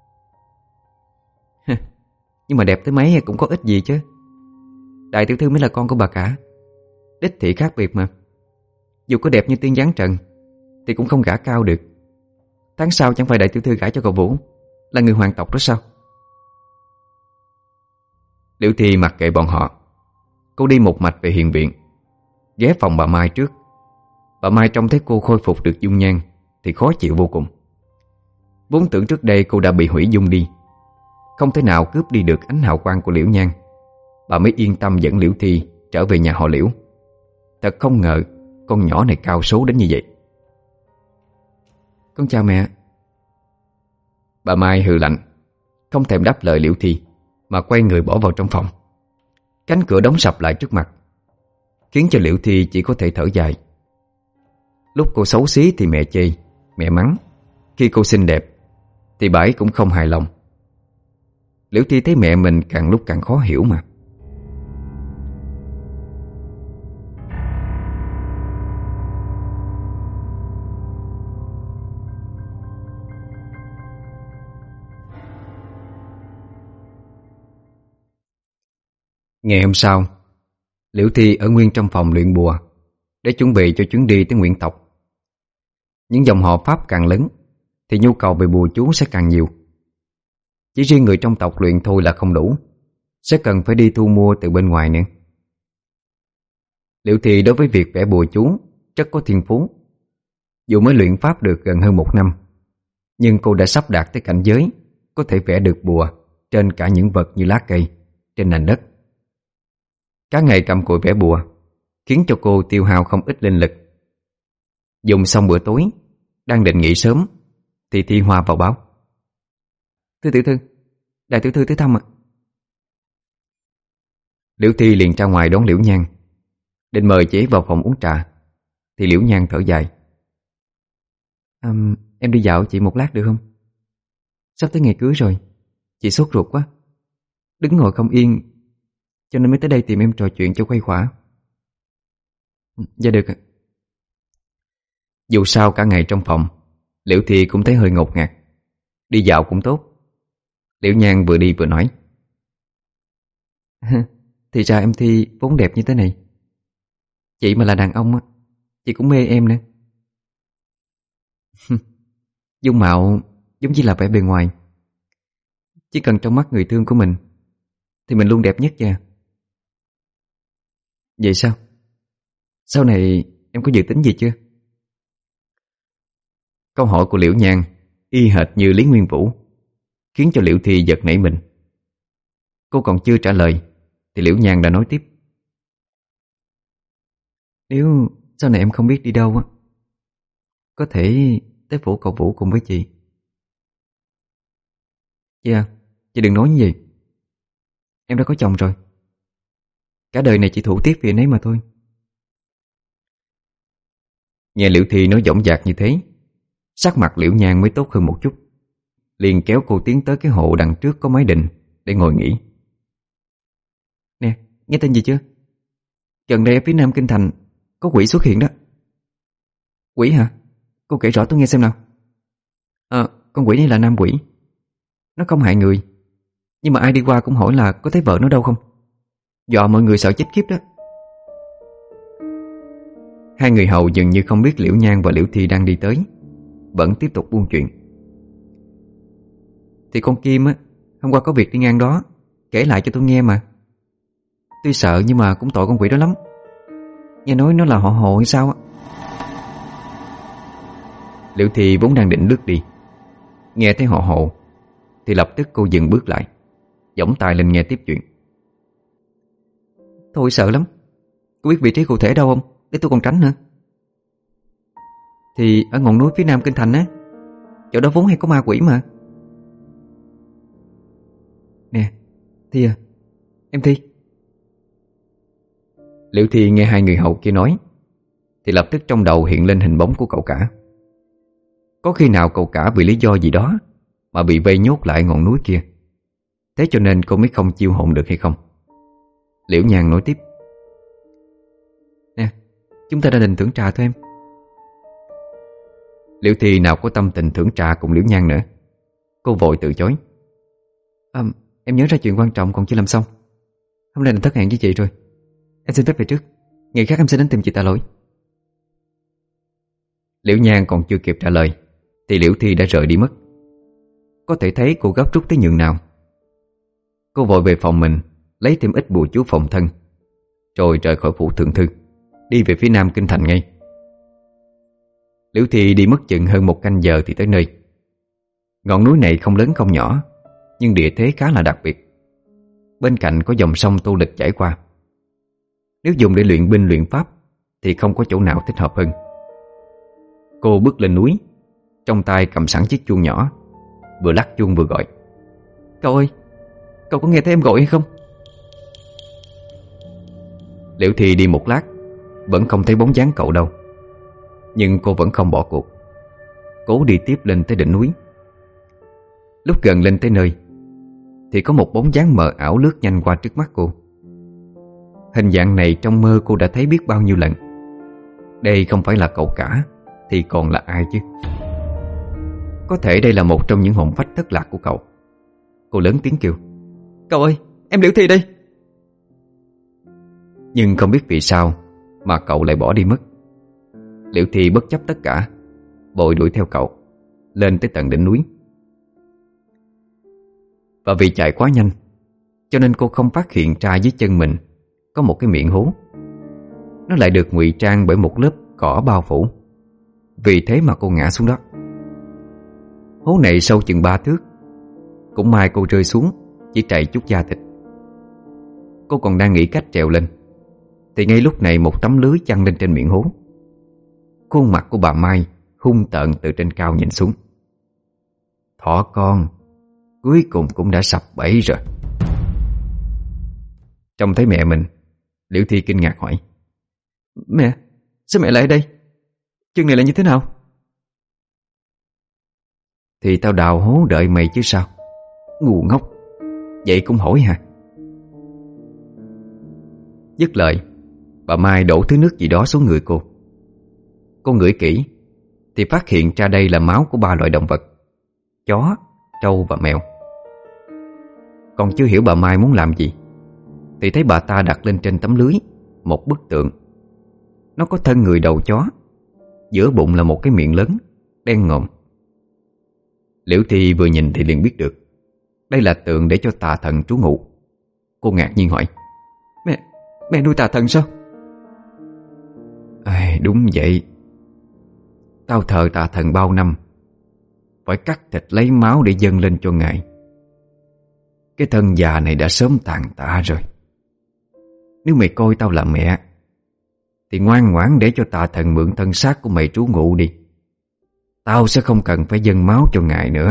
Nhưng mà đẹp tới mấy cũng có ích gì chứ. Đại tiểu thư mới là con của bà cả, đích thị khác biệt mà. Dù có đẹp như tiên giáng trần thì cũng không gả cao được. Tháng sau chẳng phải đại tiểu thư gả cho cậu Vũ, là người hoàng tộc đó sao? Liễu Thi mặc kệ bọn họ. Cô đi một mạch về hiện viện, ghé phòng bà Mai trước. Bà Mai trông thấy cô khôi phục được dung nhan thì khó chịu vô cùng. Vốn tưởng trước đây cô đã bị hủy dung đi, không thể nào cướp đi được ánh hào quang của Liễu Nhan, bà mới yên tâm dẫn Liễu Thi trở về nhà họ Liễu. Thật không ngờ con nhỏ này cao số đến như vậy. Con chào mẹ. Bà Mai hừ lạnh, không thèm đáp lời Liễu Thi, mà quay người bỏ vào trong phòng. Cánh cửa đóng sập lại trước mặt, khiến cho Liễu Thi chỉ có thể thở dài. Lúc cô xấu xí thì mẹ chê, mẹ mắng. Khi cô xinh đẹp thì bà ấy cũng không hài lòng. Liễu Thi thấy mẹ mình càng lúc càng khó hiểu mà. Ngày hôm sau, Liễu Thi ở nguyên trong phòng luyện bùa để chuẩn bị cho chuyến đi tới Nguyễn tộc. Những dòng họ Pháp càng lớn thì nhu cầu về bùa chú sẽ càng nhiều. Chỉ riêng người trong tộc luyện thôi là không đủ, sẽ cần phải đi thu mua từ bên ngoài nữa. Liễu Thi đối với việc vẽ bùa chú rất có thiên phú. Dù mới luyện pháp được gần hơn một năm, nhưng cô đã sắp đạt tới cảnh giới có thể vẽ được bùa trên cả những vật như lá cây trên nền đất. Cả ngày cầm cùi vẽ bùa khiến cho cô tiêu hao không ít linh lực. Dùng xong bữa tối, đang định nghỉ sớm thì Thi Hoa vào báo. Thưa tiểu thư, đại tiểu thư tới thăm ạ. Liễu Thi liền ra ngoài đón Liễu Nhan, định mời chị vào phòng uống trà thì Liễu Nhan thở dài. À, em đi dạo chị một lát được không? Sắp tới ngày cưới rồi, chị sốt ruột quá, đứng ngồi không yên, cho nên mới tới đây tìm em trò chuyện cho khuây khỏa. Dạ được ạ. Dù sao cả ngày trong phòng, Liễu Thi cũng thấy hơi ngột ngạt. Đi dạo cũng tốt. Liễu Nhan vừa đi vừa nói: Thì ra em Thi vốn đẹp như thế này. Chị mà là đàn ông á, chị cũng mê em nữa. Dung mạo giống như là vẻ bề ngoài. Chỉ cần trong mắt người thương của mình thì mình luôn đẹp nhất nha. Vậy sao? Sau này em có dự tính gì chưa? Câu hỏi của Liễu Nhan y hệt như Lý Nguyên Vũ, khiến cho Liễu Thi giật nảy mình. Cô còn chưa trả lời thì Liễu Nhan đã nói tiếp: Nếu sau này em không biết đi đâu á, có thể tới phủ cậu Vũ cùng với chị. Chị à, chị đừng nói như vậy. Em đã có chồng rồi. Cả đời này chỉ thủ tiếc vì anh ấy mà thôi. Nghe Liễu Thi nói dõng dạc như thế, sắc mặt Liễu Nhan mới tốt hơn một chút. Liền kéo cô tiến tới cái hộ đằng trước có mái đình để ngồi nghỉ. Nè, nghe tên gì chưa? Gần đây ở phía nam kinh thành có quỷ xuất hiện đó. Quỷ hả? Cô kể rõ tôi nghe xem nào. À, con quỷ này là nam quỷ. Nó không hại người, nhưng mà ai đi qua cũng hỏi là có thấy vợ nó đâu không. Dọa mọi người sợ chết khiếp đó. Hai người hầu dường như không biết Liễu Nhan và Liễu Thi đang đi tới, vẫn tiếp tục buôn chuyện. Thì con Kim á, hôm qua có việc đi ngang đó, kể lại cho tôi nghe mà. Tuy sợ nhưng mà cũng tội con quỷ đó lắm. Nghe nói nó là họ Hồ hay sao á. Liễu Thi vốn đang định lướt đi, nghe thấy họ Hồ thì lập tức cô dừng bước lại, giỏng tai lên nghe tiếp chuyện. Thôi sợ lắm. Cô biết vị trí cụ thể đâu không, để tôi còn tránh nữa? Thì ở ngọn núi phía nam kinh thành á, chỗ đó vốn hay có ma quỷ mà. Nè, Thi à, em Thi. Liễu Thi nghe hai người hầu kia nói thì lập tức trong đầu hiện lên hình bóng của cậu cả. Có khi nào cậu cả vì lý do gì đó mà bị vây nhốt lại ngọn núi kia, thế cho nên cô mới không chiêu hồn được hay không? Liễu Nhan nói tiếp: Nè, chúng ta ra đình thưởng trà thôi em. Liễu Thi nào có tâm tình thưởng trà cùng Liễu Nhan nữa. Cô vội từ chối: à, Em nhớ ra chuyện quan trọng còn chưa làm xong. Hôm nay là thất hẹn với chị rồi. Em xin phép về trước, ngày khác em sẽ đến tìm chị tạ lỗi. Liễu Nhan còn chưa kịp trả lời thì Liễu Thi đã rời đi mất. Có thể thấy cô gấp rút tới nhường nào. Cô vội về phòng mình, lấy thêm ít bùa chú phòng thân, rồi rời khỏi phủ thượng thư, đi về phía nam kinh thành ngay. Liễu Thi đi mất chừng hơn một canh giờ thì tới nơi. Ngọn núi này không lớn không nhỏ, nhưng địa thế khá là đặc biệt. Bên cạnh có dòng sông Tô Lịch chảy qua. Nếu dùng để luyện binh luyện pháp thì không có chỗ nào thích hợp hơn. Cô bước lên núi, trong tay cầm sẵn chiếc chuông nhỏ, vừa lắc chuông vừa gọi: Cậu ơi, cậu có nghe thấy em gọi hay không? Liễu Thi đi một lát vẫn không thấy bóng dáng cậu đâu, nhưng cô vẫn không bỏ cuộc, cố đi tiếp lên tới đỉnh núi. Lúc gần lên tới nơi thì có một bóng dáng mờ ảo lướt nhanh qua trước mắt cô. Hình dạng này trong mơ cô đã thấy biết bao nhiêu lần. Đây không phải là cậu cả thì còn là ai chứ? Có thể đây là một trong những hồn phách thất lạc của cậu. Cô lớn tiếng kêu: Cậu ơi, em Liễu Thi đây. Nhưng không biết vì sao mà cậu lại bỏ đi mất. Liễu Thi bất chấp tất cả, vội đuổi theo cậu lên tới tận đỉnh núi. Và vì chạy quá nhanh cho nên cô không phát hiện ra dưới chân mình có một cái miệng hố. Nó lại được ngụy trang bởi một lớp cỏ bao phủ. Vì thế mà cô ngã xuống đó. Hố này sâu chừng ba thước. Cũng may cô rơi xuống chỉ trầy chút da thịt. Cô còn đang nghĩ cách trèo lên thì ngay lúc này một tấm lưới giăng lên trên miệng hố. Khuôn mặt của bà Mai hung tợn từ trên cao nhìn xuống. Thỏ con, cuối cùng cũng đã sập bẫy rồi. Trông thấy mẹ mình, Liễu Thi kinh ngạc hỏi: Mẹ, sao mẹ lại ở đây? Chuyện này là như thế nào? Thì tao đào hố đợi mày chứ sao. Ngu ngốc, vậy cũng hỏi hả? Dứt lời, bà Mai đổ thứ nước gì đó xuống người cô. Cô ngửi kỹ thì phát hiện ra đây là máu của ba loại động vật: chó, trâu và mèo. Còn chưa hiểu bà Mai muốn làm gì thì thấy bà ta đặt lên trên tấm lưới một bức tượng. Nó có thân người đầu chó, giữa bụng là một cái miệng lớn đen ngòm. Liễu Thi vừa nhìn thì liền biết được đây là tượng để cho tà thần trú ngụ. Cô ngạc nhiên hỏi: Mẹ, mẹ nuôi tà thần sao? À, đúng vậy. Tao thờ tà thần bao năm, phải cắt thịt lấy máu để dâng lên cho ngài. Cái thân già này đã sớm tàn tạ rồi. Nếu mày coi tao là mẹ thì ngoan ngoãn để cho tà thần mượn thân xác của mày trú ngụ đi. Tao sẽ không cần phải dâng máu cho ngài nữa.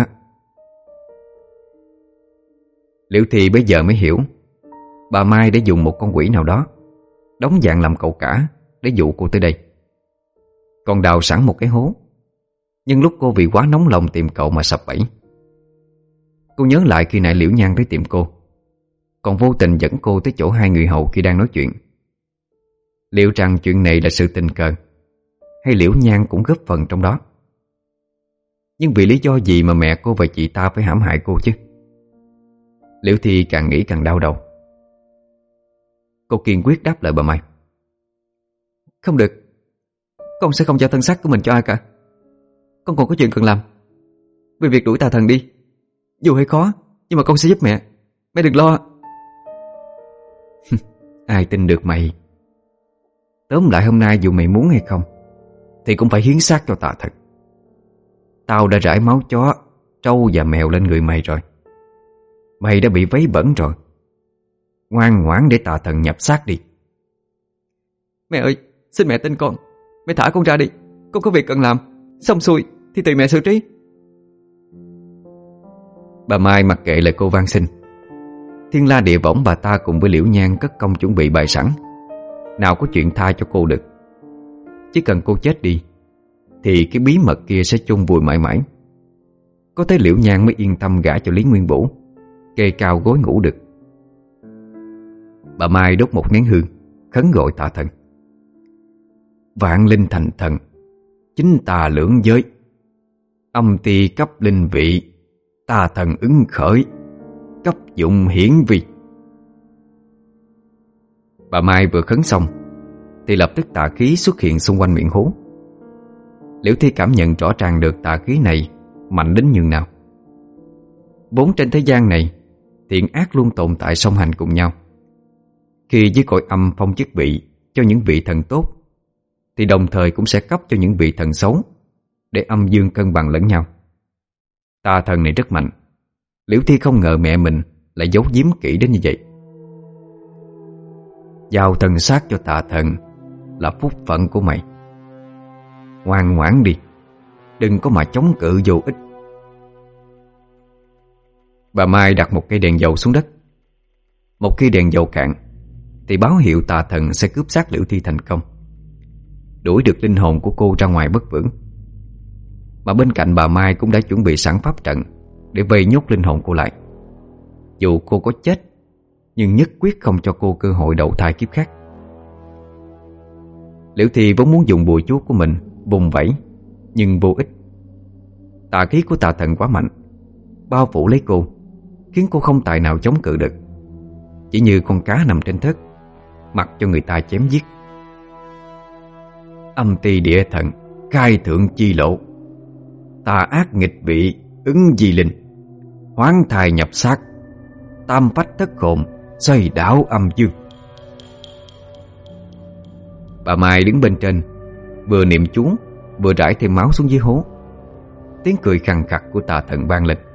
Liễu Thi bây giờ mới hiểu bà Mai đã dùng một con quỷ nào đó đóng dạng làm cậu cả để dụ cô tới đây. Còn đào sẵn một cái hố, nhưng lúc cô vì quá nóng lòng tìm cậu mà sập bẫy. Cô nhớ lại khi nãy Liễu Nhan tới tìm cô, còn vô tình dẫn cô tới chỗ hai người hầu khi đang nói chuyện. Liệu rằng chuyện này là sự tình cờ, hay Liễu Nhan cũng góp phần trong đó? Nhưng vì lý do gì mà mẹ cô và chị ta phải hãm hại cô chứ? Liễu Thi càng nghĩ càng đau đầu. Cô kiên quyết đáp lại bà Mai: Không được, con sẽ không giao thân xác của mình cho ai cả. Con còn có chuyện cần làm. Về việc đuổi tà thần đi, dù hơi khó, nhưng mà con sẽ giúp mẹ. Mẹ đừng lo. Ai tin được mày? Tóm lại hôm nay dù mày muốn hay không thì cũng phải hiến xác cho tà thần. Tao đã rải máu chó, trâu và mèo lên người mày rồi. Mày đã bị vấy bẩn rồi. Ngoan ngoãn để tà thần nhập xác đi. Mẹ ơi, xin mẹ tin con. Mẹ thả con ra đi, con có việc cần làm. Xong xuôi thì tùy mẹ xử trí. Bà Mai mặc kệ lời cô van xin. Thiên la địa võng bà ta cùng với Liễu Nhan cất công chuẩn bị bài sẵn. Nào có chuyện tha cho cô được. Chỉ cần cô chết đi thì cái bí mật kia sẽ chôn vùi mãi mãi. Có thế Liễu Nhan mới yên tâm gả cho Lý Nguyên Vũ, kê cao gối ngủ được. Bà Mai đốt một nén hương, khấn gọi tà thần: Vạn linh thành thần, chính tà lưỡng giới, âm ti cấp linh vị, tà thần ứng khởi, cấp dụng hiển vi. Bà Mai vừa khấn xong thì lập tức tà khí xuất hiện xung quanh miệng hố. Liễu Thi cảm nhận rõ ràng được tà khí này mạnh đến nhường nào. Vốn trên thế gian này thiện ác luôn tồn tại song hành cùng nhau. Khi với cõi âm phong chức vị cho những vị thần tốt thì đồng thời cũng sẽ cấp cho những vị thần xấu, để âm dương cân bằng lẫn nhau. Tà thần này rất mạnh. Liễu Thi không ngờ mẹ mình lại giấu giếm kỹ đến như vậy. Giao thân xác cho tà thần là phúc phận của mày. Ngoan ngoãn đi, đừng có mà chống cự vô ích. Bà Mai đặt một cây đèn dầu xuống đất. Một khi đèn dầu cạn thì báo hiệu tà thần sẽ cướp xác Liễu Thi thành công, đuổi được linh hồn của cô ra ngoài bất vững. Mà bên cạnh bà Mai cũng đã chuẩn bị sẵn pháp trận để vây nhốt linh hồn cô lại. Dù cô có chết, nhưng nhất quyết không cho cô cơ hội đầu thai kiếp khác. Liễu Thi vốn muốn dùng bùa chú của mình vùng vẫy, nhưng vô ích. Tà khí của tà thần quá mạnh, bao phủ lấy cô, khiến cô không tài nào chống cự được. Chỉ như con cá nằm trên thớt, mặc cho người ta chém giết. Âm ti địa thần, khai thượng chi lộ, tà ác nghịch vị, ứng di linh, hoán thai nhập xác, tam phách thất hồn, xoay đảo âm dương. Bà Mai đứng bên trên, vừa niệm chú, vừa rải thêm máu xuống dưới hố. Tiếng cười khàn khặt của tà thần vang lên.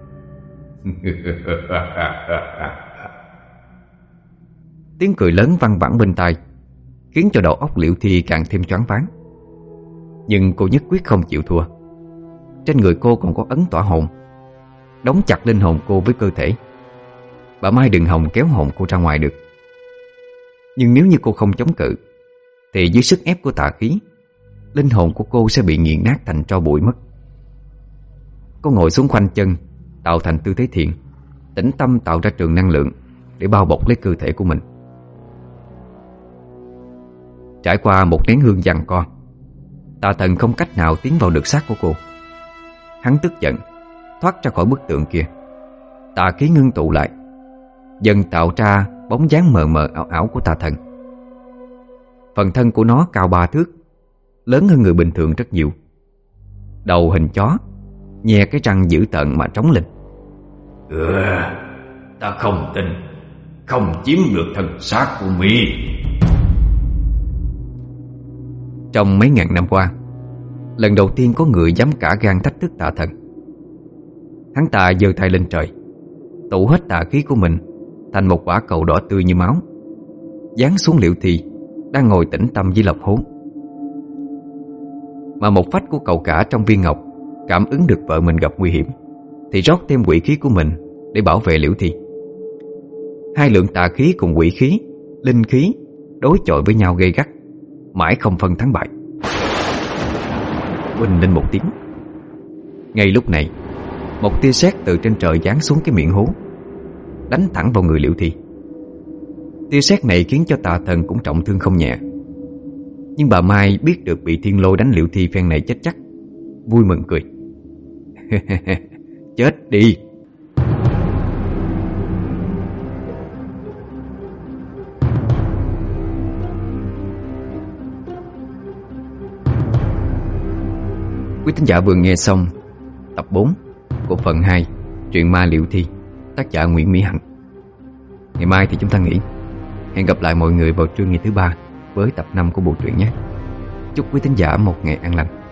Tiếng cười lớn văng vẳng bên tai, khiến cho đầu óc Liễu Thi càng thêm choáng váng. Nhưng cô nhất quyết không chịu thua. Trên người cô còn có ấn tỏa hồn, đóng chặt linh hồn cô với cơ thể. Bà Mai đừng hòng kéo hồn cô ra ngoài được. Nhưng nếu như cô không chống cự thì dưới sức ép của tà khí, linh hồn của cô sẽ bị nghiền nát thành tro bụi mất. Cô ngồi xuống khoanh chân, tạo thành tư thế thiền, tĩnh tâm tạo ra trường năng lượng để bao bọc lấy cơ thể của mình. Trải qua một nén hương giằng co, Tà Thần không cách nào tiến vào được xác của cô. Hắn tức giận thoát ra khỏi bức tượng kia. Tà khí ngưng tụ lại, dần tạo ra bóng dáng mờ mờ ảo ảo của tà thần. Phần thân của nó cao ba thước, lớn hơn người bình thường rất nhiều. Đầu hình chó, nhe cái răng dữ tợn mà trống lên. Ừ, ta không tin, không chiếm được thân xác của mi. Trong mấy ngàn năm qua, lần đầu tiên có người dám cả gan thách thức tà thần. Hắn ta giơ tay lên trời, tụ hết tà khí của mình thành một quả cầu đỏ tươi như máu, giáng xuống Liễu Thi đang ngồi tĩnh tâm dưới lòng hố. Mà một phách của cậu cả trong viên ngọc cảm ứng được vợ mình gặp nguy hiểm, thì rót thêm quỷ khí của mình để bảo vệ Liễu Thi. Hai lượng tà khí cùng quỷ khí, linh khí đối chọi với nhau gay gắt, mãi không phân thắng bại. Quỳnh lên một tiếng. Ngay lúc này, một tia sét từ trên trời giáng xuống cái miệng hố, đánh thẳng vào người Liễu Thi. Tia sét này khiến cho tà thần cũng trọng thương không nhẹ. Nhưng bà Mai biết được bị thiên lôi đánh Liễu Thi phen này chết chắc, vui mừng cười. Chết đi. Quý thính giả vừa nghe xong tập bốn của phần hai truyện ma Liễu Thi, tác giả Nguyễn Mỹ Hạnh. Ngày mai thì chúng ta nghỉ. Hẹn gặp lại mọi người vào trưa ngày thứ ba với tập năm của bộ truyện nhé. Chúc quý thính giả một ngày an lành.